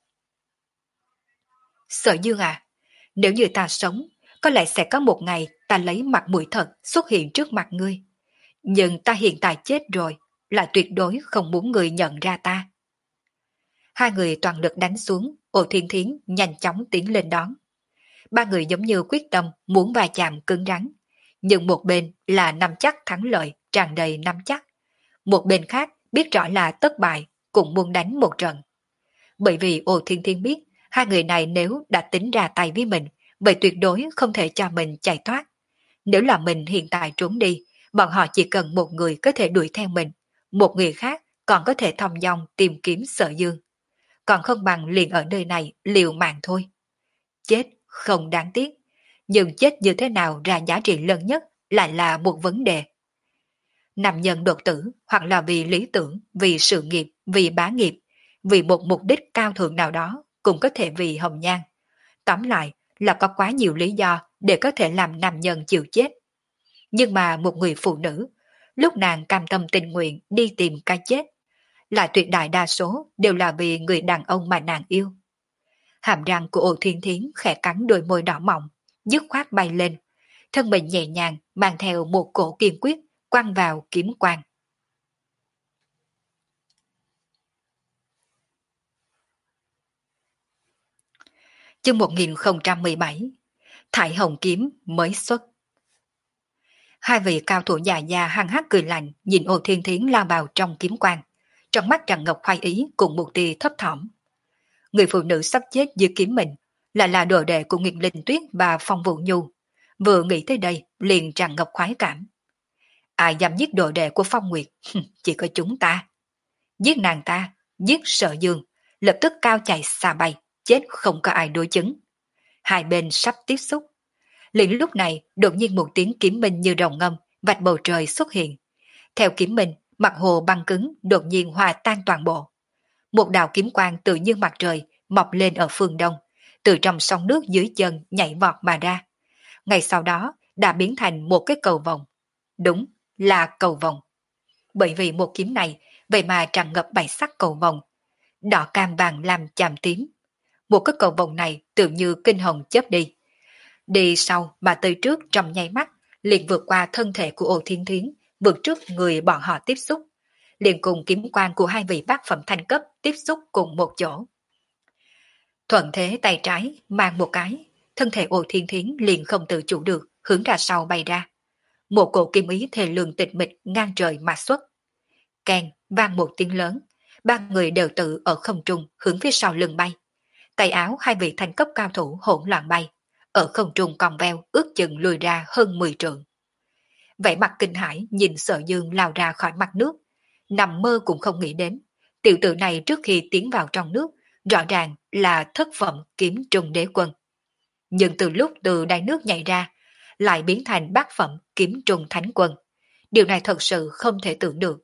Sở Dương à, nếu như ta sống, có lẽ sẽ có một ngày ta lấy mặt mũi thật xuất hiện trước mặt ngươi. Nhưng ta hiện tại chết rồi, là tuyệt đối không muốn người nhận ra ta. Hai người toàn lực đánh xuống, Ô Thiên Thiến nhanh chóng tiến lên đón. Ba người giống như quyết tâm muốn va chạm cứng rắn, nhưng một bên là nắm chắc thắng lợi, tràn đầy nắm chắc. Một bên khác biết rõ là tất bại, cũng muốn đánh một trận. Bởi vì Ô Thiên Thiên biết, hai người này nếu đã tính ra tay với mình, vậy tuyệt đối không thể cho mình chạy thoát. Nếu là mình hiện tại trốn đi, bọn họ chỉ cần một người có thể đuổi theo mình, một người khác còn có thể thong dong tìm kiếm Sở Dương. Còn không bằng liền ở nơi này liều mạng thôi. Chết không đáng tiếc, nhưng chết như thế nào ra giá trị lớn nhất lại là một vấn đề. Nam nhân đột tử hoặc là vì lý tưởng, vì sự nghiệp, vì bá nghiệp, vì một mục đích cao thượng nào đó, cũng có thể vì hồng nhan. Tóm lại là có quá nhiều lý do để có thể làm nam nhân chịu chết. Nhưng mà một người phụ nữ, lúc nàng cam tâm tình nguyện đi tìm cái chết, lại tuyệt đại đa số đều là vì người đàn ông mà nàng yêu. Hàm răng của Ô Thiên Thiến khẽ cắn đôi môi đỏ mọng, dứt khoát bay lên, thân mình nhẹ nhàng mang theo một cổ kiên quyết quăng vào kiếm quang. Chương một nghìn không trăm mười bảy, Thải Hồng Kiếm mới xuất. Hai vị cao thủ già già hăng hắc cười lạnh nhìn Ô Thiên Thiến lao vào trong kiếm quang, trong mắt tràn ngập khoái ý cùng một tia thấp thỏm. Người phụ nữ sắp chết dưới kiếm mình là là đồ đệ của Nguyệt Linh Tuyết và Phong Vũ Nhu, vừa nghĩ tới đây liền tràn ngập khoái cảm. Ai dám giết đồ đệ của Phong Nguyệt? Chỉ có chúng ta. Giết nàng ta, giết Sở Dương, lập tức cao chạy xa bay, chết không có ai đối chứng. Hai bên sắp tiếp xúc. Liền lúc này đột nhiên một tiếng kiếm minh như rồng ngâm vạch bầu trời xuất hiện. Theo kiếm minh, mặt hồ băng cứng đột nhiên hòa tan toàn bộ. Một đạo kiếm quang tự như mặt trời mọc lên ở phương đông, từ trong sóng nước dưới chân nhảy vọt mà ra. Ngay sau đó đã biến thành một cái cầu vồng. Đúng là cầu vồng. Bởi vì một kiếm này, vậy mà tràn ngập bảy sắc cầu vồng, đỏ cam vàng lam chàm tím. Một cái cầu vồng này tự như kinh hồng chớp đi. Đi sau mà tới trước trong nháy mắt, liền vượt qua thân thể của Ô Thiên Thiến, vượt trước người bọn họ tiếp xúc, liền cùng kiếm quang của hai vị bát phẩm thanh cấp tiếp xúc cùng một chỗ. Thuận thế tay trái mang một cái, thân thể Ô Thiên Thiến liền không tự chủ được hướng ra sau bay ra. Một cổ kim ý thề lường tịch mịch ngang trời mà xuất. Kèn vang một tiếng lớn, ba người đều tự ở không trung hướng phía sau lưng bay. Tay áo hai vị thanh cấp cao thủ hỗn loạn bay, ở không trung cong veo ước chừng lùi ra hơn mười trượng. Vẻ mặt kinh hãi nhìn Sở Dương lao ra khỏi mặt nước, nằm mơ cũng không nghĩ đến, tiểu tử này trước khi tiến vào trong nước, rõ ràng là thất phẩm kiếm trung đế quân. Nhưng từ lúc từ đáy nước nhảy ra, lại biến thành bát phẩm kiếm trung thánh quân. Điều này thật sự không thể tưởng được.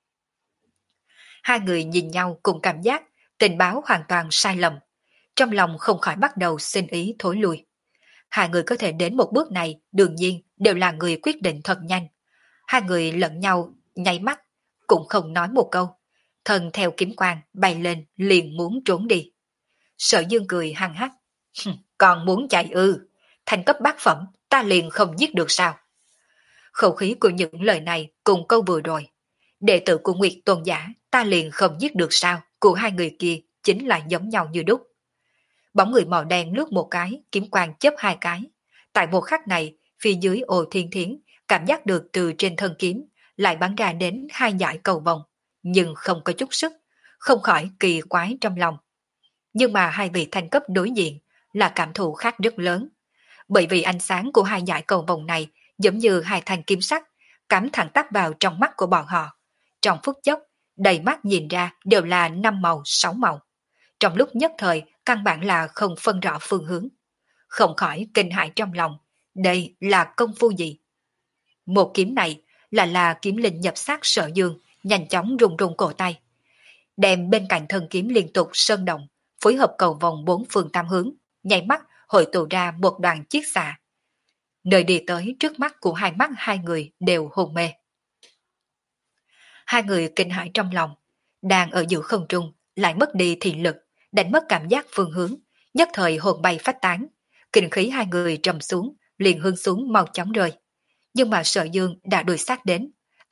Hai người nhìn nhau cùng cảm giác tình báo hoàn toàn sai lầm, trong lòng không khỏi bắt đầu xin ý thối lui. Hai người có thể đến một bước này đương nhiên đều là người quyết định thật nhanh. Hai người lẫn nhau nháy mắt, cũng không nói một câu. Thần theo kiếm quang bay lên liền muốn trốn đi. Sở Dương cười hăng hắc. Còn muốn chạy ư? Thành cấp bát phẩm ta liền không giết được sao? Khẩu khí của những lời này cùng câu vừa rồi. Đệ tử của Nguyệt Tôn Giả ta liền không giết được sao? Của hai người kia chính là giống nhau như đúc. Bóng người màu đen lướt một cái, kiếm quang chớp hai cái. Tại một khắc này, phía dưới Ô Thiên Thiến cảm giác được từ trên thân kiếm lại bắn ra đến hai dải cầu vồng, nhưng không có chút sức, không khỏi kỳ quái trong lòng. Nhưng mà hai vị thanh cấp đối diện là cảm thụ khác rất lớn, bởi vì ánh sáng của hai dải cầu vồng này giống như hai thanh kim sắc, cắm thẳng tắp vào trong mắt của bọn họ. Trong phút chốc, đầy mắt nhìn ra đều là năm màu, sáu màu. Trong lúc nhất thời, căn bản là không phân rõ phương hướng. Không khỏi kinh hãi trong lòng, đây là công phu gì? Một kiếm này là là kiếm linh nhập sát Sở Dương, nhanh chóng rung rung cổ tay. Đem bên cạnh thân kiếm liên tục sơn động, phối hợp cầu vòng bốn phương tam hướng, nháy mắt hội tụ ra một đoàn chiết xạ. Nơi đi tới trước mắt của hai mắt hai người đều hôn mê. Hai người kinh hãi trong lòng, đang ở giữa không trung, lại mất đi thị lực, đánh mất cảm giác phương hướng, nhất thời hồn bay phách tán, kinh khí hai người trầm xuống, liền hướng xuống mau chóng rơi. Nhưng mà Sở Dương đã đuổi sát đến,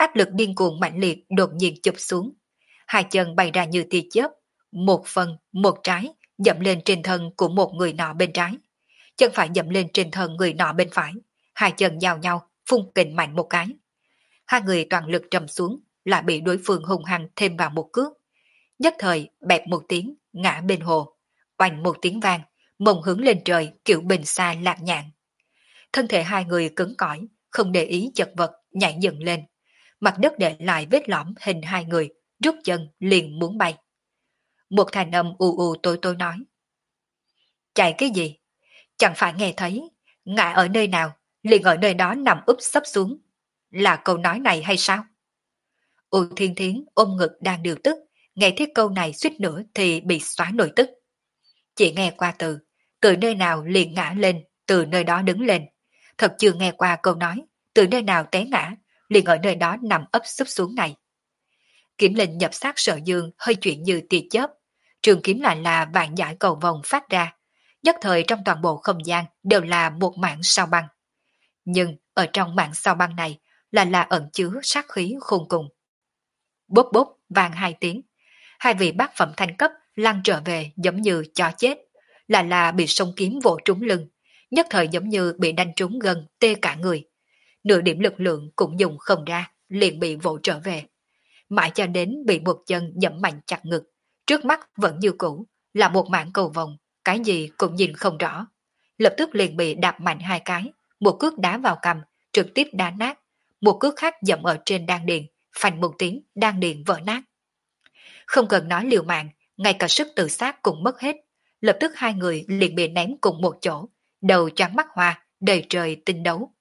áp lực điên cuồng mãnh liệt đột nhiên chụp xuống. Hai chân bay ra như tia chớp, một phần, một trái, dậm lên trên thân của một người nọ bên trái. Chân phải dậm lên trên thân người nọ bên phải, hai chân giao nhau, phun kình mạnh một cái. Hai người toàn lực trầm xuống, lại bị đối phương hung hăng thêm vào một cước. Nhất thời bẹp một tiếng, ngã bên hồ. Oanh một tiếng vang, mông hướng lên trời kiểu bình xa lạc nhạn. Thân thể hai người cứng cỏi, không để ý chật vật, nhảy dựng lên. Mặt đất để lại vết lõm hình hai người, rút chân liền muốn bay. Một thanh âm u u tôi tôi nói. Chạy cái gì? Chẳng phải nghe thấy, ngã ở nơi nào, liền ở nơi đó nằm úp sấp xuống. Là câu nói này hay sao? U Thiên Thiến ôm ngực đang điều tức, nghe thấy câu này suýt nữa thì bị xóa nổi tức. Chỉ nghe qua từ, từ nơi nào liền ngã lên, từ nơi đó đứng lên. Thật chưa nghe qua câu nói, từ nơi nào té ngã, liền ở nơi đó nằm ấp sấp xuống này. Kiếm linh nhập sát Sở Dương hơi chuyển như tia chớp, trường kiếm lại là vạn giải cầu vòng phát ra, nhất thời trong toàn bộ không gian đều là một mảng sao băng. Nhưng ở trong mảng sao băng này là là ẩn chứa sát khí khôn cùng. Bốp bốp vang hai tiếng, hai vị bát phẩm thanh cấp lăn trở về giống như chó chết, là là bị sông kiếm vỗ trúng lưng, nhất thời giống như bị đánh trúng gần tê cả người. Nửa điểm lực lượng cũng dùng không ra, liền bị vỗ trở về. Mãi cho đến bị một chân dẫm mạnh chặt ngực, trước mắt vẫn như cũ, là một mảng cầu vồng, cái gì cũng nhìn không rõ. Lập tức liền bị đạp mạnh hai cái, một cước đá vào cằm, trực tiếp đá nát, một cước khác dẫm ở trên đan điền, phanh một tiếng, đan điền vỡ nát. Không cần nói liều mạng, ngay cả sức tự sát cũng mất hết, lập tức hai người liền bị ném cùng một chỗ, đầu trắng mắt hoa, đầy trời tinh đấu.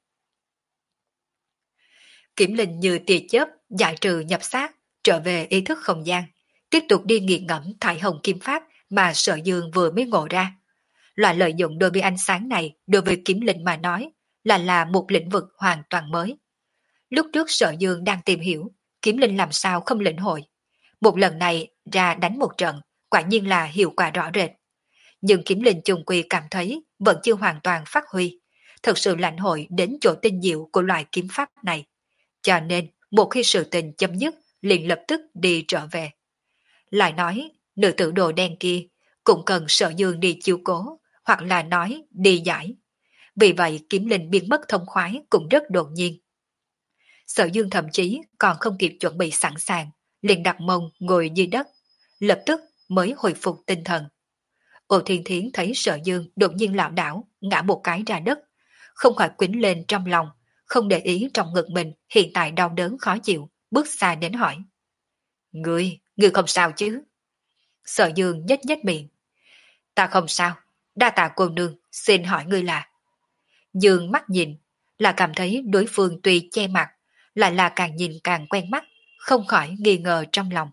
Kiểm linh như tia chớp, giải trừ nhập xác, trở về ý thức không gian, tiếp tục đi nghiền ngẫm thải hồng kim pháp mà Sở Dương vừa mới ngộ ra. Loại lợi dụng đôi bên ánh sáng này đối với kiếm linh mà nói là là một lĩnh vực hoàn toàn mới. Lúc trước Sở Dương đang tìm hiểu, kiếm linh làm sao không lĩnh hội. Một lần này ra đánh một trận, quả nhiên là hiệu quả rõ rệt. Nhưng kiếm linh chung quy cảm thấy vẫn chưa hoàn toàn phát huy, thực sự lãnh hội đến chỗ tinh diệu của loại kiếm pháp này. Cho nên, một khi sự tình chấm dứt, liền lập tức đi trở về. Lại nói, nữ tử đồ đen kia cũng cần Sở Dương đi chiếu cố, hoặc là nói đi giải. Vì vậy kiếm linh biến mất thông khoái cũng rất đột nhiên. Sở Dương thậm chí còn không kịp chuẩn bị sẵn sàng, liền đặt mông ngồi dưới đất, lập tức mới hồi phục tinh thần. Ô Thiên Thiến thấy Sở Dương đột nhiên lảo đảo, ngã một cái ra đất, không khỏi quýnh lên trong lòng, không để ý trong ngực mình hiện tại đau đớn khó chịu, bước xa đến hỏi. Ngươi, ngươi không sao chứ? Sở Dương nhếch nhếch miệng. Ta không sao, đa tạ cô nương, xin hỏi ngươi là. Dương mắt nhìn, là cảm thấy đối phương tuy che mặt, lại là càng nhìn càng quen mắt, không khỏi nghi ngờ trong lòng.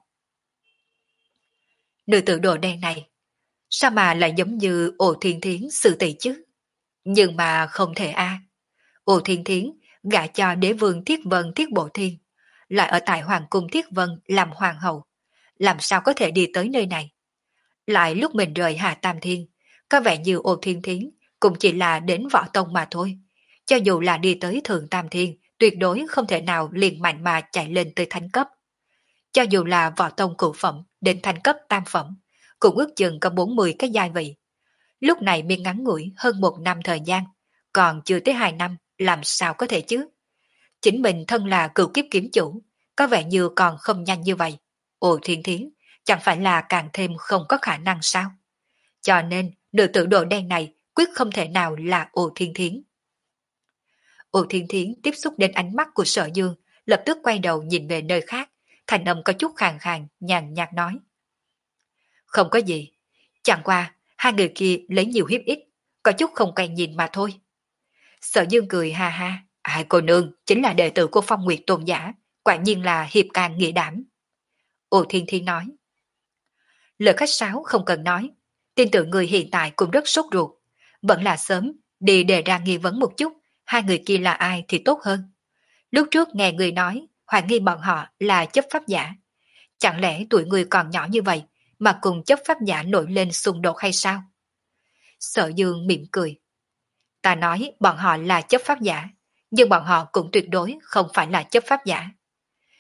Nữ tử đồ đen này, sao mà lại giống như Ổ Thiên Thiến sự tỷ chứ? Nhưng mà không thể a. À. Ổ Thiên Thiến gả cho đế vương Thiết Vân Thiết Bộ Thiên, lại ở tại Hoàng cung Thiết Vân làm hoàng hậu, làm sao có thể đi tới nơi này? Lại lúc mình rời Hà Tam Thiên, có vẻ như Ổ Thiên Thiến cũng chỉ là đến võ tông mà thôi. Cho dù là đi tới Thượng Tam Thiên, tuyệt đối không thể nào liền mạnh mà chạy lên tới thánh cấp. Cho dù là võ tông cửu phẩm đến thánh cấp tam phẩm, cũng ước chừng có bốn mươi cái giai vị. Lúc này miên ngắn ngủi hơn một năm thời gian, còn chưa tới hai năm, làm sao có thể chứ? Chính mình thân là cửu kiếp kiếm chủ, có vẻ như còn không nhanh như vậy. Ồ Thiên Thiến, chẳng phải là càng thêm không có khả năng sao? Cho nên, nữ tử đồ đen này quyết không thể nào là Ồ Thiên Thiến. Ồ Thiên Thiến tiếp xúc đến ánh mắt của Sở Dương, lập tức quay đầu nhìn về nơi khác, thành âm có chút khàn khàn, nhàn nhạt nói. Không có gì, chẳng qua, hai người kia lấy nhiều hiếp ít, có chút không quen nhìn mà thôi. Sở Dương cười ha ha, ai cô nương chính là đệ tử của Phong Nguyệt Tôn giả, quả nhiên là hiệp can nghĩa đảm. Ồ Thiên Thiên nói. Lời khách sáo không cần nói, tin tưởng người hiện tại cũng rất sốt ruột, vẫn là sớm, đi đề ra nghi vấn một chút, hai người kia là ai thì tốt hơn. Lúc trước nghe người nói, hoài nghi bọn họ là chấp pháp giả. Chẳng lẽ tuổi người còn nhỏ như vậy, mà cùng chấp pháp giả nổi lên xung đột hay sao? Sở Dương mỉm cười. Ta nói bọn họ là chấp pháp giả, nhưng bọn họ cũng tuyệt đối không phải là chấp pháp giả.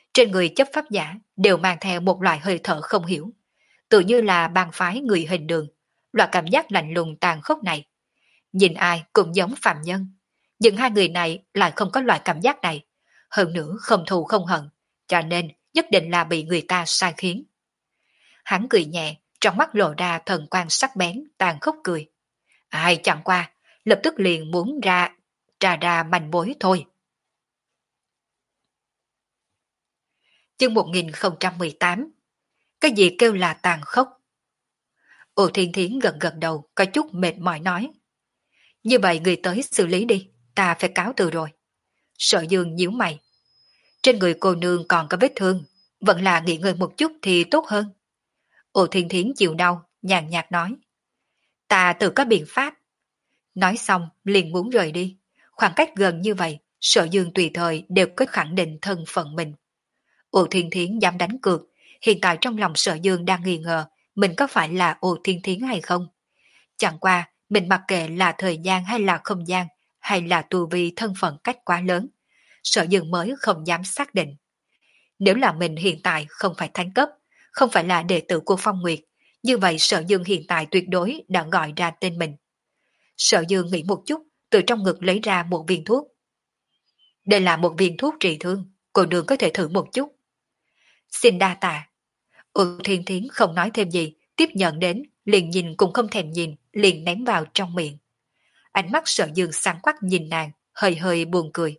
Trên người chấp pháp giả đều mang theo một loại hơi thở không hiểu, tự như là bang phái người hình đường, loại cảm giác lạnh lùng tàn khốc này. Nhìn ai cũng giống phạm nhân, nhưng hai người này lại không có loại cảm giác này, hơn nữa không thù không hận, cho nên nhất định là bị người ta sai khiến. Hắn cười nhẹ, trong mắt lộ ra thần quan sắc bén, tàn khốc cười. Ai chẳng qua, lập tức liền muốn ra, trà ra manh mối thôi. Chương một nghìn không trăm mười tám. Cái gì kêu là tàn khốc? Ồ Thiên Thiến gật gật đầu, có chút mệt mỏi nói. Như vậy người tới xử lý đi, ta phải cáo từ rồi. Sở Dương nhíu mày. Trên người cô nương còn có vết thương, vẫn là nghỉ ngơi một chút thì tốt hơn. Ồ Thiên Thiến chịu đau, nhàn nhạt nói. Ta tự có biện pháp. Nói xong liền muốn rời đi. Khoảng cách gần như vậy, Sở Dương tùy thời đều có khẳng định thân phận mình. Ồ Thiên Thiến dám đánh cược, hiện tại trong lòng Sở Dương đang nghi ngờ mình có phải là Ồ Thiên Thiến hay không. Chẳng qua, mình mặc kệ là thời gian hay là không gian, hay là tu vi thân phận cách quá lớn. Sở Dương mới không dám xác định. Nếu là mình hiện tại không phải thánh cấp, không phải là đệ tử của Phong Nguyệt, như vậy Sở Dương hiện tại tuyệt đối đã gọi ra tên mình. Sở Dương nghĩ một chút, từ trong ngực lấy ra một viên thuốc. Đây là một viên thuốc trị thương, cô nương có thể thử một chút. Xin đa tạ. Ừ Thiên Thiến không nói thêm gì, tiếp nhận đến, liền nhìn cũng không thèm nhìn, liền ném vào trong miệng. Ánh mắt Sở Dương sáng quắc nhìn nàng, hơi hơi buồn cười.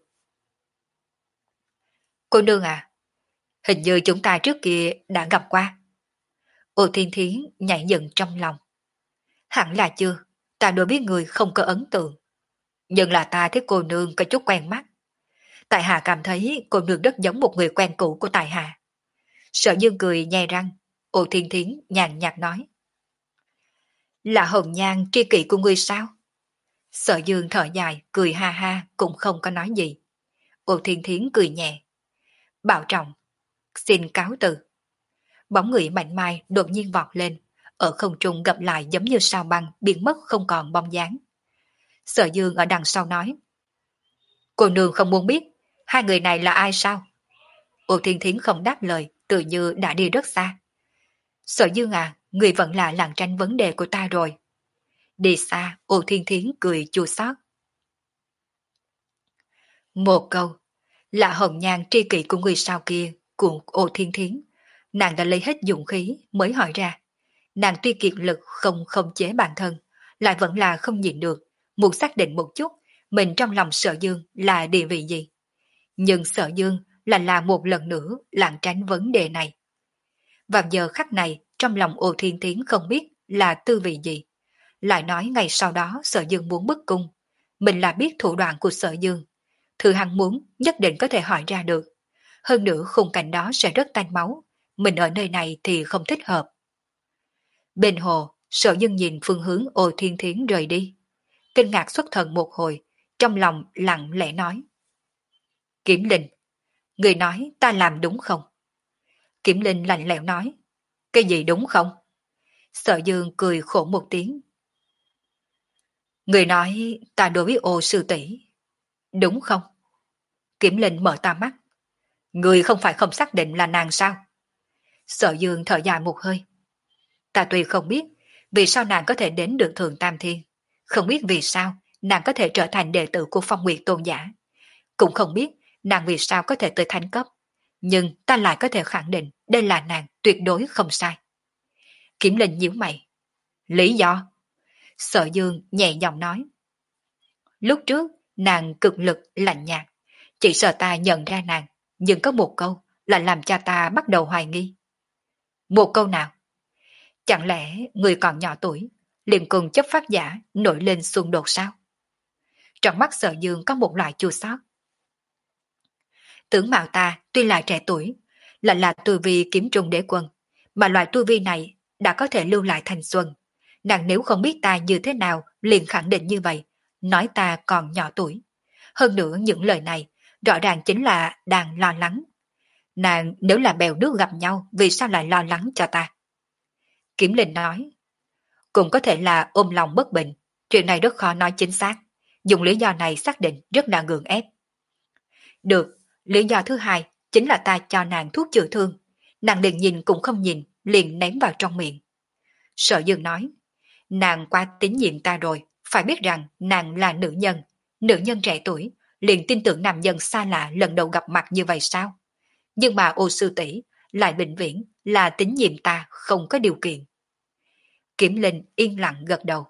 Cô nương à, hình như chúng ta trước kia đã gặp qua. Ô Thiên Thiến nhảy dựng trong lòng. Hẳn là chưa, ta đối với người không có ấn tượng. Nhưng là ta thấy cô nương có chút quen mắt. Tại Hạ cảm thấy cô nương rất giống một người quen cũ của Tại Hạ. Sở Dương cười nhè răng, Ô Thiên Thiến nhàn nhạt nói. Là hồng nhan tri kỷ của ngươi sao? Sở Dương thở dài, cười ha ha, cũng không có nói gì. Ô Thiên Thiến cười nhẹ. Bảo trọng, xin cáo từ. Bóng người mạnh mai đột nhiên vọt lên, ở không trung gặp lại giống như sao băng biến mất không còn bóng dáng. Sở Dương ở đằng sau nói. Cô nương không muốn biết, hai người này là ai sao? Ô Thiên Thiến không đáp lời, tự như đã đi rất xa. Sở Dương à, người vẫn là làng tranh vấn đề của ta rồi. Đi xa, Ô Thiên Thiến cười chua xót. Một câu, là hồng nhan tri kỷ của người sao kia, của Ô Thiên Thiến. Nàng đã lấy hết dũng khí mới hỏi ra. Nàng tuy kiệt lực không khống chế bản thân, lại vẫn là không nhịn được, muốn xác định một chút mình trong lòng Sở Dương là địa vị gì. Nhưng Sở Dương là là một lần nữa lảng tránh vấn đề này. Vào giờ khắc này, trong lòng Ô Thiên Thiến không biết là tư vị gì. Lại nói ngày sau đó Sở Dương muốn bức cung. Mình là biết thủ đoạn của Sở Dương. Thứ hắn muốn nhất định có thể hỏi ra được. Hơn nữa khung cảnh đó sẽ rất tanh máu. Mình ở nơi này thì không thích hợp. Bên hồ, Sở Dương nhìn phương hướng Ô Thiên Thiến rời đi. Kinh ngạc xuất thần một hồi, trong lòng lặng lẽ nói. Kiểm Linh, người nói ta làm đúng không? Kiểm Linh lạnh lẽo nói. Cái gì đúng không? Sở Dương cười khổ một tiếng. Người nói ta đối với Ô sư tỷ đúng không? Kiểm Linh mở to mắt. Người không phải không xác định là nàng sao? Sở Dương thở dài một hơi. Ta tuy không biết vì sao nàng có thể đến được Thượng Tam Thiên, không biết vì sao nàng có thể trở thành đệ tử của Phong Nguyệt Tôn giả, cũng không biết nàng vì sao có thể tới thánh cấp, nhưng ta lại có thể khẳng định đây là nàng tuyệt đối không sai. Kiểm Linh nhíu mày. Lý do? Sở Dương nhẹ giọng nói. Lúc trước nàng cực lực lạnh nhạt, chỉ sợ ta nhận ra nàng, nhưng có một câu là làm cho ta bắt đầu hoài nghi. Một câu nào? Chẳng lẽ người còn nhỏ tuổi, liền cùng chấp pháp giả nổi lên xung đột sao? Trong mắt Sở Dương có một loại chua xót. Tướng mạo ta tuy là trẻ tuổi, lại là tu vi kiếm trung đế quân, mà loại tu vi này đã có thể lưu lại thanh xuân. Nàng nếu không biết ta như thế nào liền khẳng định như vậy, nói ta còn nhỏ tuổi. Hơn nữa những lời này rõ ràng chính là đang lo lắng. Nàng nếu là bèo nước gặp nhau, vì sao lại lo lắng cho ta? Kiểm Linh nói. Cũng có thể là ôm lòng bất bình, chuyện này rất khó nói chính xác. Dùng lý do này xác định rất là gượng ép. Được, lý do thứ hai chính là ta cho nàng thuốc chữa thương. Nàng liền nhìn cũng không nhìn, liền ném vào trong miệng. Sở Dương nói, nàng quá tín nhiệm ta rồi, phải biết rằng nàng là nữ nhân, nữ nhân trẻ tuổi, liền tin tưởng nam nhân xa lạ lần đầu gặp mặt như vậy sao? Nhưng mà ô sư tỷ lại vĩnh viễn là tín nhiệm ta không có điều kiện. Kiểm Linh yên lặng gật đầu.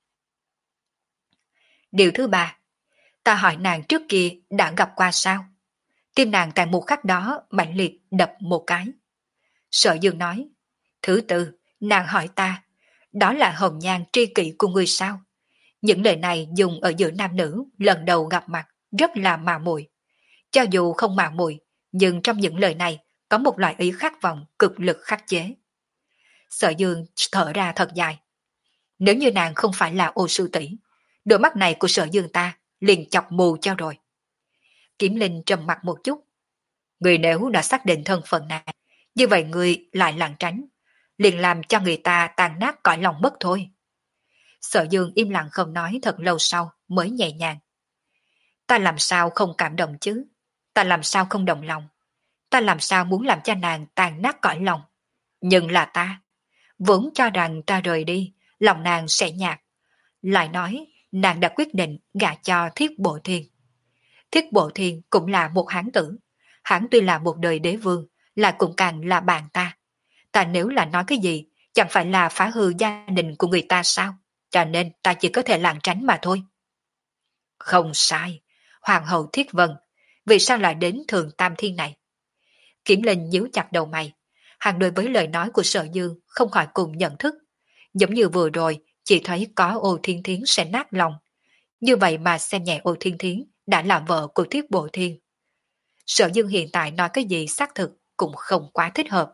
Điều thứ ba, ta hỏi nàng trước kia đã gặp qua sao? Tim nàng tại một khắc đó mạnh liệt đập một cái. Sở Dương nói, thứ tư, nàng hỏi ta, đó là hồng nhan tri kỷ của ngươi sao? Những lời này dùng ở giữa nam nữ lần đầu gặp mặt rất là mạo muội. Cho dù không mạo muội, nhưng trong những lời này có một loại ý khát vọng cực lực khắc chế. Sở Dương thở ra thật dài. Nếu như nàng không phải là ô sư tỷ, đôi mắt này của Sở Dương ta liền chọc mù cho rồi. Kiếm Linh trầm mặt một chút. Người nếu đã xác định thân phận nàng, như vậy người lại lảng tránh, liền làm cho người ta tàn nát cõi lòng mất thôi. Sở Dương im lặng không nói thật lâu sau mới nhẹ nhàng. Ta làm sao không cảm động chứ? Ta làm sao không đồng lòng? Ta làm sao muốn làm cho nàng tàn nát cõi lòng? Nhưng là ta, vốn cho rằng ta rời đi, lòng nàng sẽ nhạt. Lại nói, nàng đã quyết định gả cho Thiết Bộ Thiên. Thiết Bộ Thiên cũng là một hán tử. Hắn tuy là một đời đế vương, là cũng càng là bạn ta. Ta nếu là nói cái gì, chẳng phải là phá hư gia đình của người ta sao? Cho nên ta chỉ có thể lảng tránh mà thôi. Không sai, Hoàng hậu Thiết Vân, vì sao lại đến Thường Tam Thiên này? Kiểm Linh nhíu chặt đầu mày, hắn đối với lời nói của Sở Dương không khỏi cùng nhận thức. Giống như vừa rồi, chỉ thấy có Ô Thiên Thiến sẽ nát lòng. Như vậy mà xem nhẹ Ô Thiên Thiến đã là vợ của Thiết Bộ Thiên. Sở Dương hiện tại nói cái gì xác thực cũng không quá thích hợp.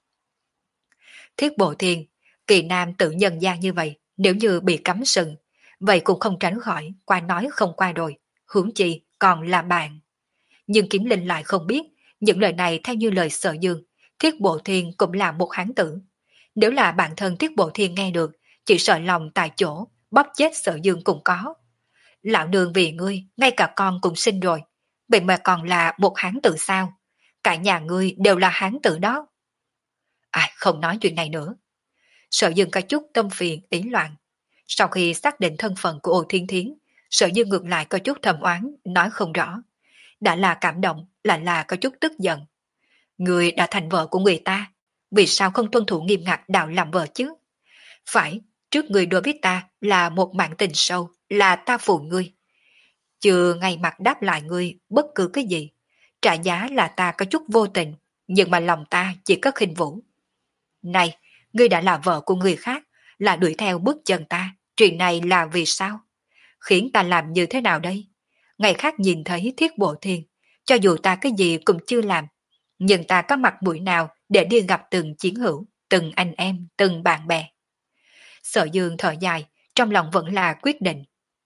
Thiết Bộ Thiên, kỳ nam tự nhân gian như vậy, nếu như bị cấm sừng, vậy cũng không tránh khỏi, qua nói không qua rồi, huống chi còn là bạn. Nhưng Kiếm Linh lại không biết, những lời này theo như lời Sở Dương, Thiết Bộ Thiên cũng là một hán tử. Nếu là bản thân Thiết Bộ Thiên nghe được, chỉ sợ lòng tại chỗ, bóp chết Sở Dương cũng có. Lão nương vì ngươi, ngay cả con cũng sinh rồi, vậy mà còn là một hán tử sao? Cả nhà ngươi đều là hán tử đó. À, không nói chuyện này nữa. Sở Dương có chút tâm phiền, ý loạn. Sau khi xác định thân phận của Ô Thiên Thiến, Sở Dương ngược lại có chút thầm oán, nói không rõ. Đã là cảm động, lại là có chút tức giận. Người đã thành vợ của người ta, vì sao không tuân thủ nghiêm ngặt đạo làm vợ chứ? Phải, trước người đối với ta là một mạng tình sâu, là ta phụ ngươi. Chưa ngay mặt đáp lại ngươi bất cứ cái gì. Trả giá là ta có chút vô tình, nhưng mà lòng ta chỉ có khinh vũ. Này, ngươi đã là vợ của người khác, là đuổi theo bước chân ta, chuyện này là vì sao? Khiến ta làm như thế nào đây? Ngày khác nhìn thấy Thiết Bộ Thiên, cho dù ta cái gì cũng chưa làm, nhưng ta có mặt mũi nào để đi gặp từng chiến hữu, từng anh em, từng bạn bè. Sở Dương thở dài, trong lòng vẫn là quyết định.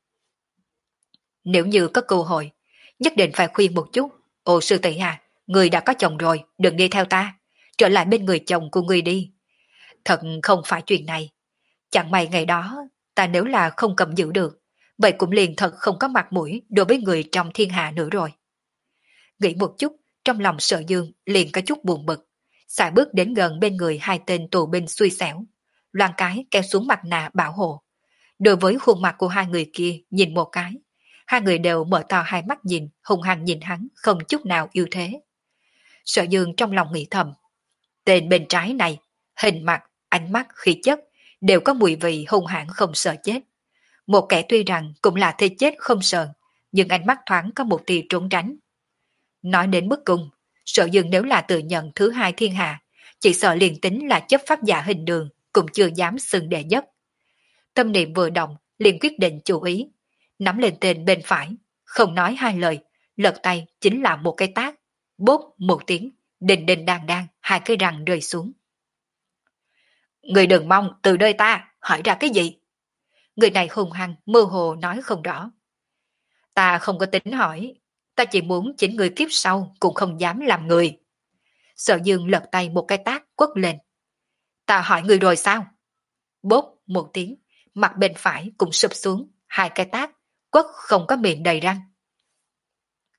Nếu như có cơ hội, nhất định phải khuyên một chút. Ồ sư tỷ à, người đã có chồng rồi, đừng đi theo ta, trở lại bên người chồng của người đi. Thật không phải chuyện này. Chẳng may ngày đó, ta nếu là không cầm giữ được, vậy cũng liền thật không có mặt mũi đối với người trong thiên hạ nữa rồi. Nghĩ một chút, trong lòng Sở Dương liền có chút buồn bực, xài bước đến gần bên người hai tên tù binh xui xẻo, loan cái kéo xuống mặt nạ bảo hộ. Đối với khuôn mặt của hai người kia nhìn một cái, hai người đều mở to hai mắt nhìn, hung hăng nhìn hắn không chút nào yêu thế. Sở Dương trong lòng nghĩ thầm, tên bên trái này, hình mặt, ánh mắt, khí chất đều có mùi vị hung hãn không sợ chết. Một kẻ tuy rằng cũng là thế chết không sợ, nhưng ánh mắt thoáng có một tia trốn tránh. Nói đến mức cùng, Sở Dương nếu là tự nhận thứ hai thiên hạ, chỉ sợ liền tính là chấp pháp giả hình đường, cũng chưa dám xưng đệ nhất. Tâm niệm vừa động, liền quyết định chú ý, nắm lên tên bên phải, không nói hai lời, lật tay chính là một cái tát, bốp một tiếng, đình đình đàn đàn, hai cái răng rơi xuống. Người đừng mong từ nơi ta, hỏi ra cái gì? Người này hùng hăng, mơ hồ nói không rõ. Ta không có tính hỏi, ta chỉ muốn chính người kiếp sau cũng không dám làm người. Sở Dương lật tay một cái tát quất lên. Ta hỏi người rồi sao? Bốp một tiếng, mặt bên phải cũng sụp xuống, hai cái tát, quất không có miệng đầy răng.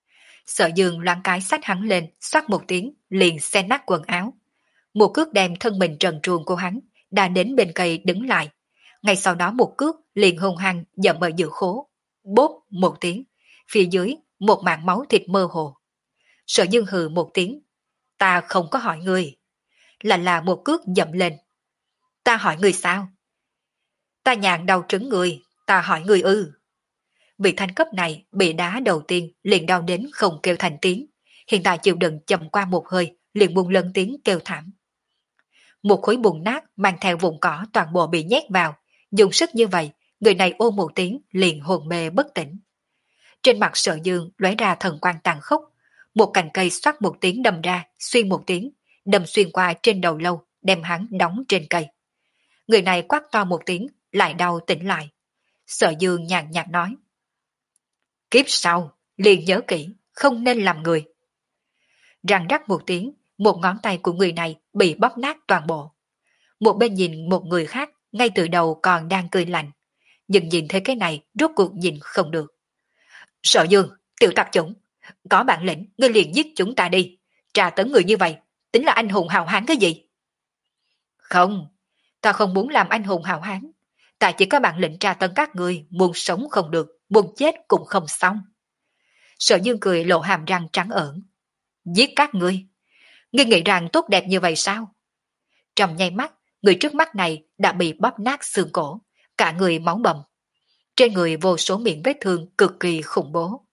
Sợ Dương loáng cái xách hắn lên, xoát một tiếng, liền xé nát quần áo. Một cước đem thân mình trần truồng của hắn, đã đến bên cây đứng lại. Ngay sau đó một cước liền hung hăng dậm ở giữa khố. Bốp một tiếng, phía dưới một mảng máu thịt mơ hồ. Sở Dương hừ một tiếng. Ta không có hỏi người. Là là một cước dậm lên. Ta hỏi người sao? Ta nhàn đầu trứng người, ta hỏi người ư. Vị thanh cấp này bị đá đầu tiên liền đau đến không kêu thành tiếng. Hiện tại chịu đựng chậm qua một hơi, liền buông lớn tiếng kêu thảm. Một khối bùn nát mang theo vùng cỏ toàn bộ bị nhét vào. Dùng sức như vậy, người này ôm một tiếng liền hồn mê bất tỉnh. Trên mặt Sở Dương lóe ra thần quang tàn khốc. Một cành cây xoát một tiếng đâm ra, xuyên một tiếng, đâm xuyên qua trên đầu lâu, đem hắn đóng trên cây. Người này quát to một tiếng, lại đau tỉnh lại. Sở Dương nhàn nhạt nói. Kiếp sau, liền nhớ kỹ, không nên làm người. Răng rắc một tiếng, một ngón tay của người này bị bóp nát toàn bộ. Một bên nhìn một người khác, ngay từ đầu còn đang cười lạnh. Nhưng nhìn thấy cái này, rốt cuộc nhìn không được. Sở Dương, tiểu tạp chủng, có bản lĩnh, ngươi liền giết chúng ta đi. Trà tấn người như vậy, tính là anh hùng hào hán cái gì? Không, ta không muốn làm anh hùng hào hán. Ta chỉ có bản lĩnh trà tấn các người, muốn sống không được, muốn chết cũng không xong. Sở Dương cười lộ hàm răng trắng ẩn. Giết các ngươi. Ngươi nghĩ rằng tốt đẹp như vậy sao? Trong nháy mắt, người trước mắt này đã bị bóp nát xương cổ, cả người máu bầm. Trên người vô số miệng vết thương cực kỳ khủng bố.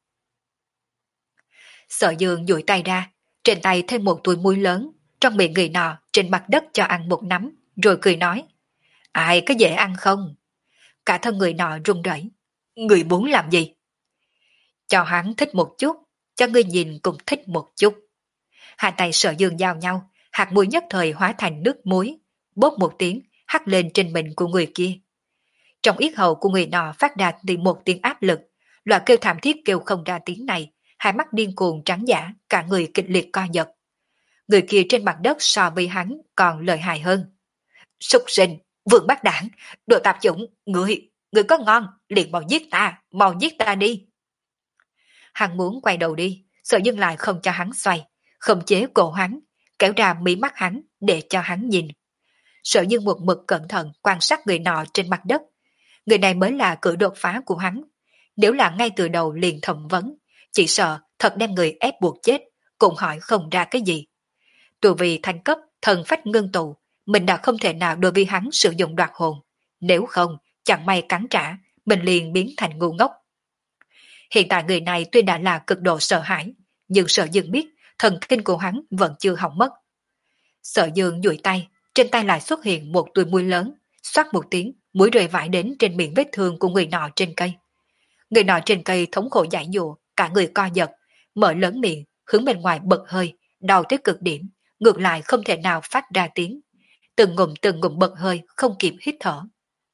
Sở Dương duỗi tay ra, trên tay thêm một túi muối lớn, trong miệng người nọ trên mặt đất cho ăn một nắm, rồi cười nói. Ai có dễ ăn không? Cả thân người nọ run rẩy. Người muốn làm gì? Cho hắn thích một chút, cho ngươi nhìn cũng thích một chút. Hai tay Sở Dương giao nhau, hạt muối nhất thời hóa thành nước muối, bốp một tiếng, hắt lên trên mình của người kia. Trong yết hầu của người nọ phát ra từ một tiếng áp lực, loại kêu thảm thiết kêu không ra tiếng này, hai mắt điên cuồng trắng giả, cả người kịch liệt co giật. Người kia trên mặt đất so với hắn còn lợi hại hơn. Súc sinh, vương bát đảng, đồ tạp chủng, người, người có ngon, liền mau giết ta, mau giết ta đi. Hắn muốn quay đầu đi, Sở Dương lại không cho hắn xoay, khống chế cổ hắn, kéo ra mí mắt hắn để cho hắn nhìn. Sở Dương một mực cẩn thận quan sát người nọ trên mặt đất. Người này mới là cử đột phá của hắn. Nếu là ngay từ đầu liền thẩm vấn, chỉ sợ thật đem người ép buộc chết, cũng hỏi không ra cái gì. Từ vì thành cấp, thần phách ngưng tụ, mình đã không thể nào đối với hắn sử dụng đoạt hồn. Nếu không, chẳng may cắn trả, mình liền biến thành ngu ngốc. Hiện tại người này tuy đã là cực độ sợ hãi, nhưng Sở Dương biết thần kinh của hắn vẫn chưa hỏng mất. Sở Dương duỗi tay, trên tay lại xuất hiện một túi muối lớn, xoát một tiếng, muối rơi vãi đến trên miệng vết thương của người nọ trên cây. Người nọ trên cây thống khổ giải dụa, cả người co giật, mở lớn miệng, hướng bên ngoài bật hơi, đau tới cực điểm, ngược lại không thể nào phát ra tiếng. Từng ngụm từng ngụm bật hơi, không kịp hít thở.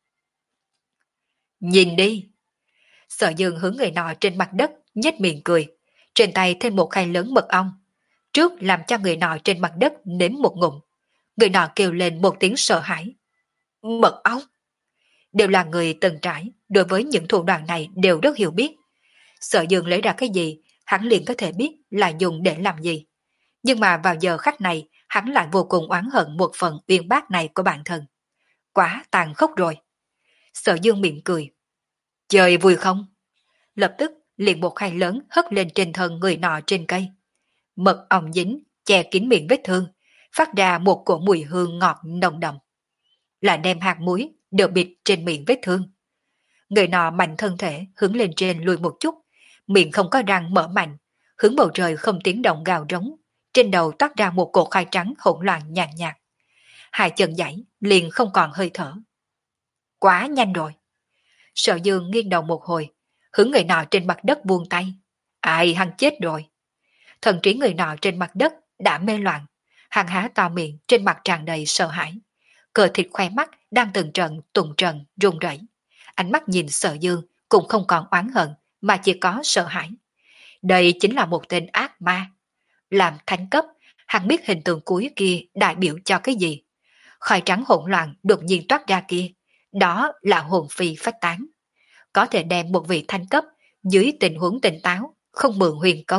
Nhìn đi! Sở Dương hướng người nọ trên mặt đất, nhếch miệng cười, trên tay thêm một khay lớn mật ong. Trước làm cho người nọ trên mặt đất nếm một ngụm. Người nọ kêu lên một tiếng sợ hãi. Mật ong! Đều là người từng trải, đối với những thủ đoạn này đều rất hiểu biết. Sở Dương lấy ra cái gì, hắn liền có thể biết là dùng để làm gì. Nhưng mà vào giờ khắc này, hắn lại vô cùng oán hận một phần uyên bác này của bản thân. Quá tàn khốc rồi. Sở Dương mỉm cười. Chơi vui không? Lập tức liền một khay lớn hất lên trên thân người nọ trên cây. Mật ong dính, che kín miệng vết thương, phát ra một cổ mùi hương ngọt nồng đậm. Là đem hạt muối đều bịt trên miệng vết thương. Người nọ mạnh thân thể hướng lên trên lùi một chút, miệng không có răng mở mạnh, hướng bầu trời không tiếng động gào rống, trên đầu toát ra một cột khai trắng hỗn loạn nhàn nhạt. Hai chân giãy liền không còn hơi thở. Quá nhanh rồi. Sở Dương nghiêng đầu một hồi, hướng người nọ trên mặt đất buông tay. Ai hắn chết rồi. Thần trí người nọ trên mặt đất đã mê loạn, hắn há to miệng trên mặt tràn đầy sợ hãi. Cờ thịt khoe mắt đang từng trận tùng trần run rẩy. Ánh mắt nhìn Sở Dương cũng không còn oán hận mà chỉ có sợ hãi. Đây chính là một tên ác ma. Làm thánh cấp, hắn biết hình tượng cuối kia đại biểu cho cái gì. Khói trắng hỗn loạn đột nhiên toát ra kia, đó là hồn phi phách tán. Có thể đem một vị thánh cấp dưới tình huống tỉnh táo, không mượn huyền công,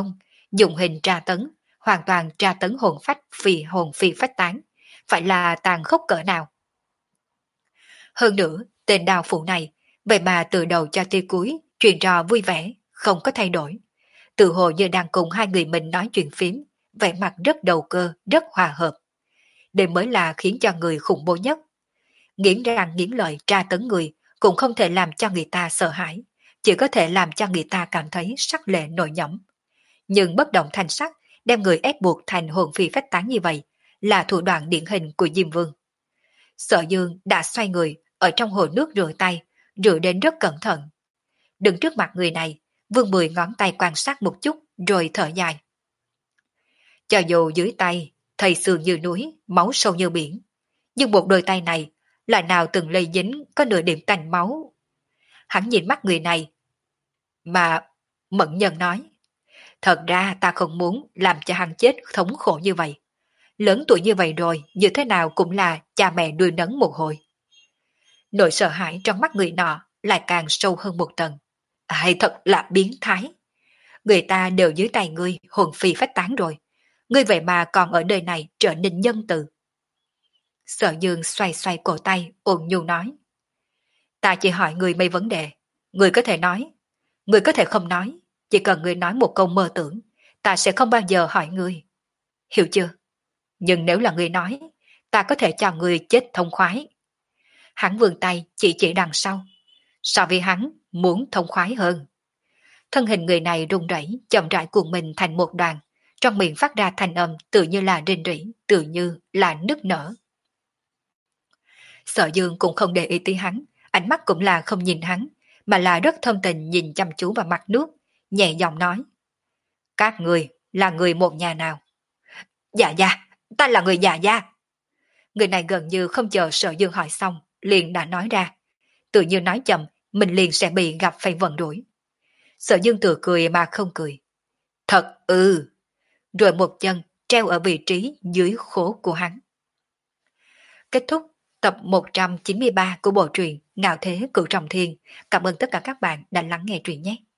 dùng hình tra tấn, hoàn toàn tra tấn hồn phách vì hồn phi phách tán, phải là tàn khốc cỡ nào. Hơn nữa, tên đào phụ này, vậy mà từ đầu cho tới cuối, chuyện trò vui vẻ, không có thay đổi. Tự hồ như đang cùng hai người mình nói chuyện phím, vẻ mặt rất đầu cơ, rất hòa hợp. Đây mới là khiến cho người khủng bố nhất. Nghiến răng nghiến lợi tra tấn người, cũng không thể làm cho người ta sợ hãi, chỉ có thể làm cho người ta cảm thấy sắc lệ nổi nhõm. Nhưng bất động thanh sắc, đem người ép buộc thành hồn phi phách tán như vậy, là thủ đoạn điển hình của Diêm Vương. Sở Dương đã xoay người ở trong hồ nước rửa tay, rửa đến rất cẩn thận. Đứng trước mặt người này, Vương Mười ngón tay quan sát một chút rồi thở dài. Cho dù dưới tay, thầy xương như núi, máu sâu như biển, nhưng một đôi tay này lại nào từng lây dính có nửa điểm tanh máu. Hắn nhìn mắt người này, mà Mẫn Nhân nói, thật ra ta không muốn làm cho hắn chết thống khổ như vậy. Lớn tuổi như vậy rồi, như thế nào cũng là cha mẹ nuôi nấng một hồi. Nỗi sợ hãi trong mắt người nọ lại càng sâu hơn một tầng. Hay thật là biến thái. Người ta đều dưới tay ngươi hồn phi phách tán rồi. Ngươi vậy mà còn ở nơi này trở nên nhân từ. Sở Dương xoay xoay cổ tay, ôn nhu nói. Ta chỉ hỏi ngươi mấy vấn đề. Ngươi có thể nói. Ngươi có thể không nói. Chỉ cần ngươi nói một câu mơ tưởng, ta sẽ không bao giờ hỏi ngươi. Hiểu chưa? Nhưng nếu là ngươi nói, ta có thể cho ngươi chết thông khoái. Hắn vươn tay chỉ chỉ đằng sau. So với hắn, muốn thông khoái hơn. Thân hình người này rung rẩy, chậm rãi cuộn mình thành một đoàn, trong miệng phát ra thanh âm tự như là rên rỉ, tự như là nức nở. Sở Dương cũng không để ý tới hắn, ánh mắt cũng là không nhìn hắn, mà là rất thâm tình nhìn chăm chú vào mặt nước, nhẹ giọng nói. Các người là người một nhà nào? Dạ dạ, ta là người dạ dạ. Người này gần như không chờ Sở Dương hỏi xong, liền đã nói ra. Tự như nói chậm, mình liền sẽ bị gặp phải vận đuổi. Sở Dương tự cười mà không cười. Thật ư. Rồi một chân treo ở vị trí dưới khố của hắn. Kết thúc tập một trăm chín mươi ba của bộ truyện Ngạo Thế Cửu Trọng Thiên. Cảm ơn tất cả các bạn đã lắng nghe truyện nhé.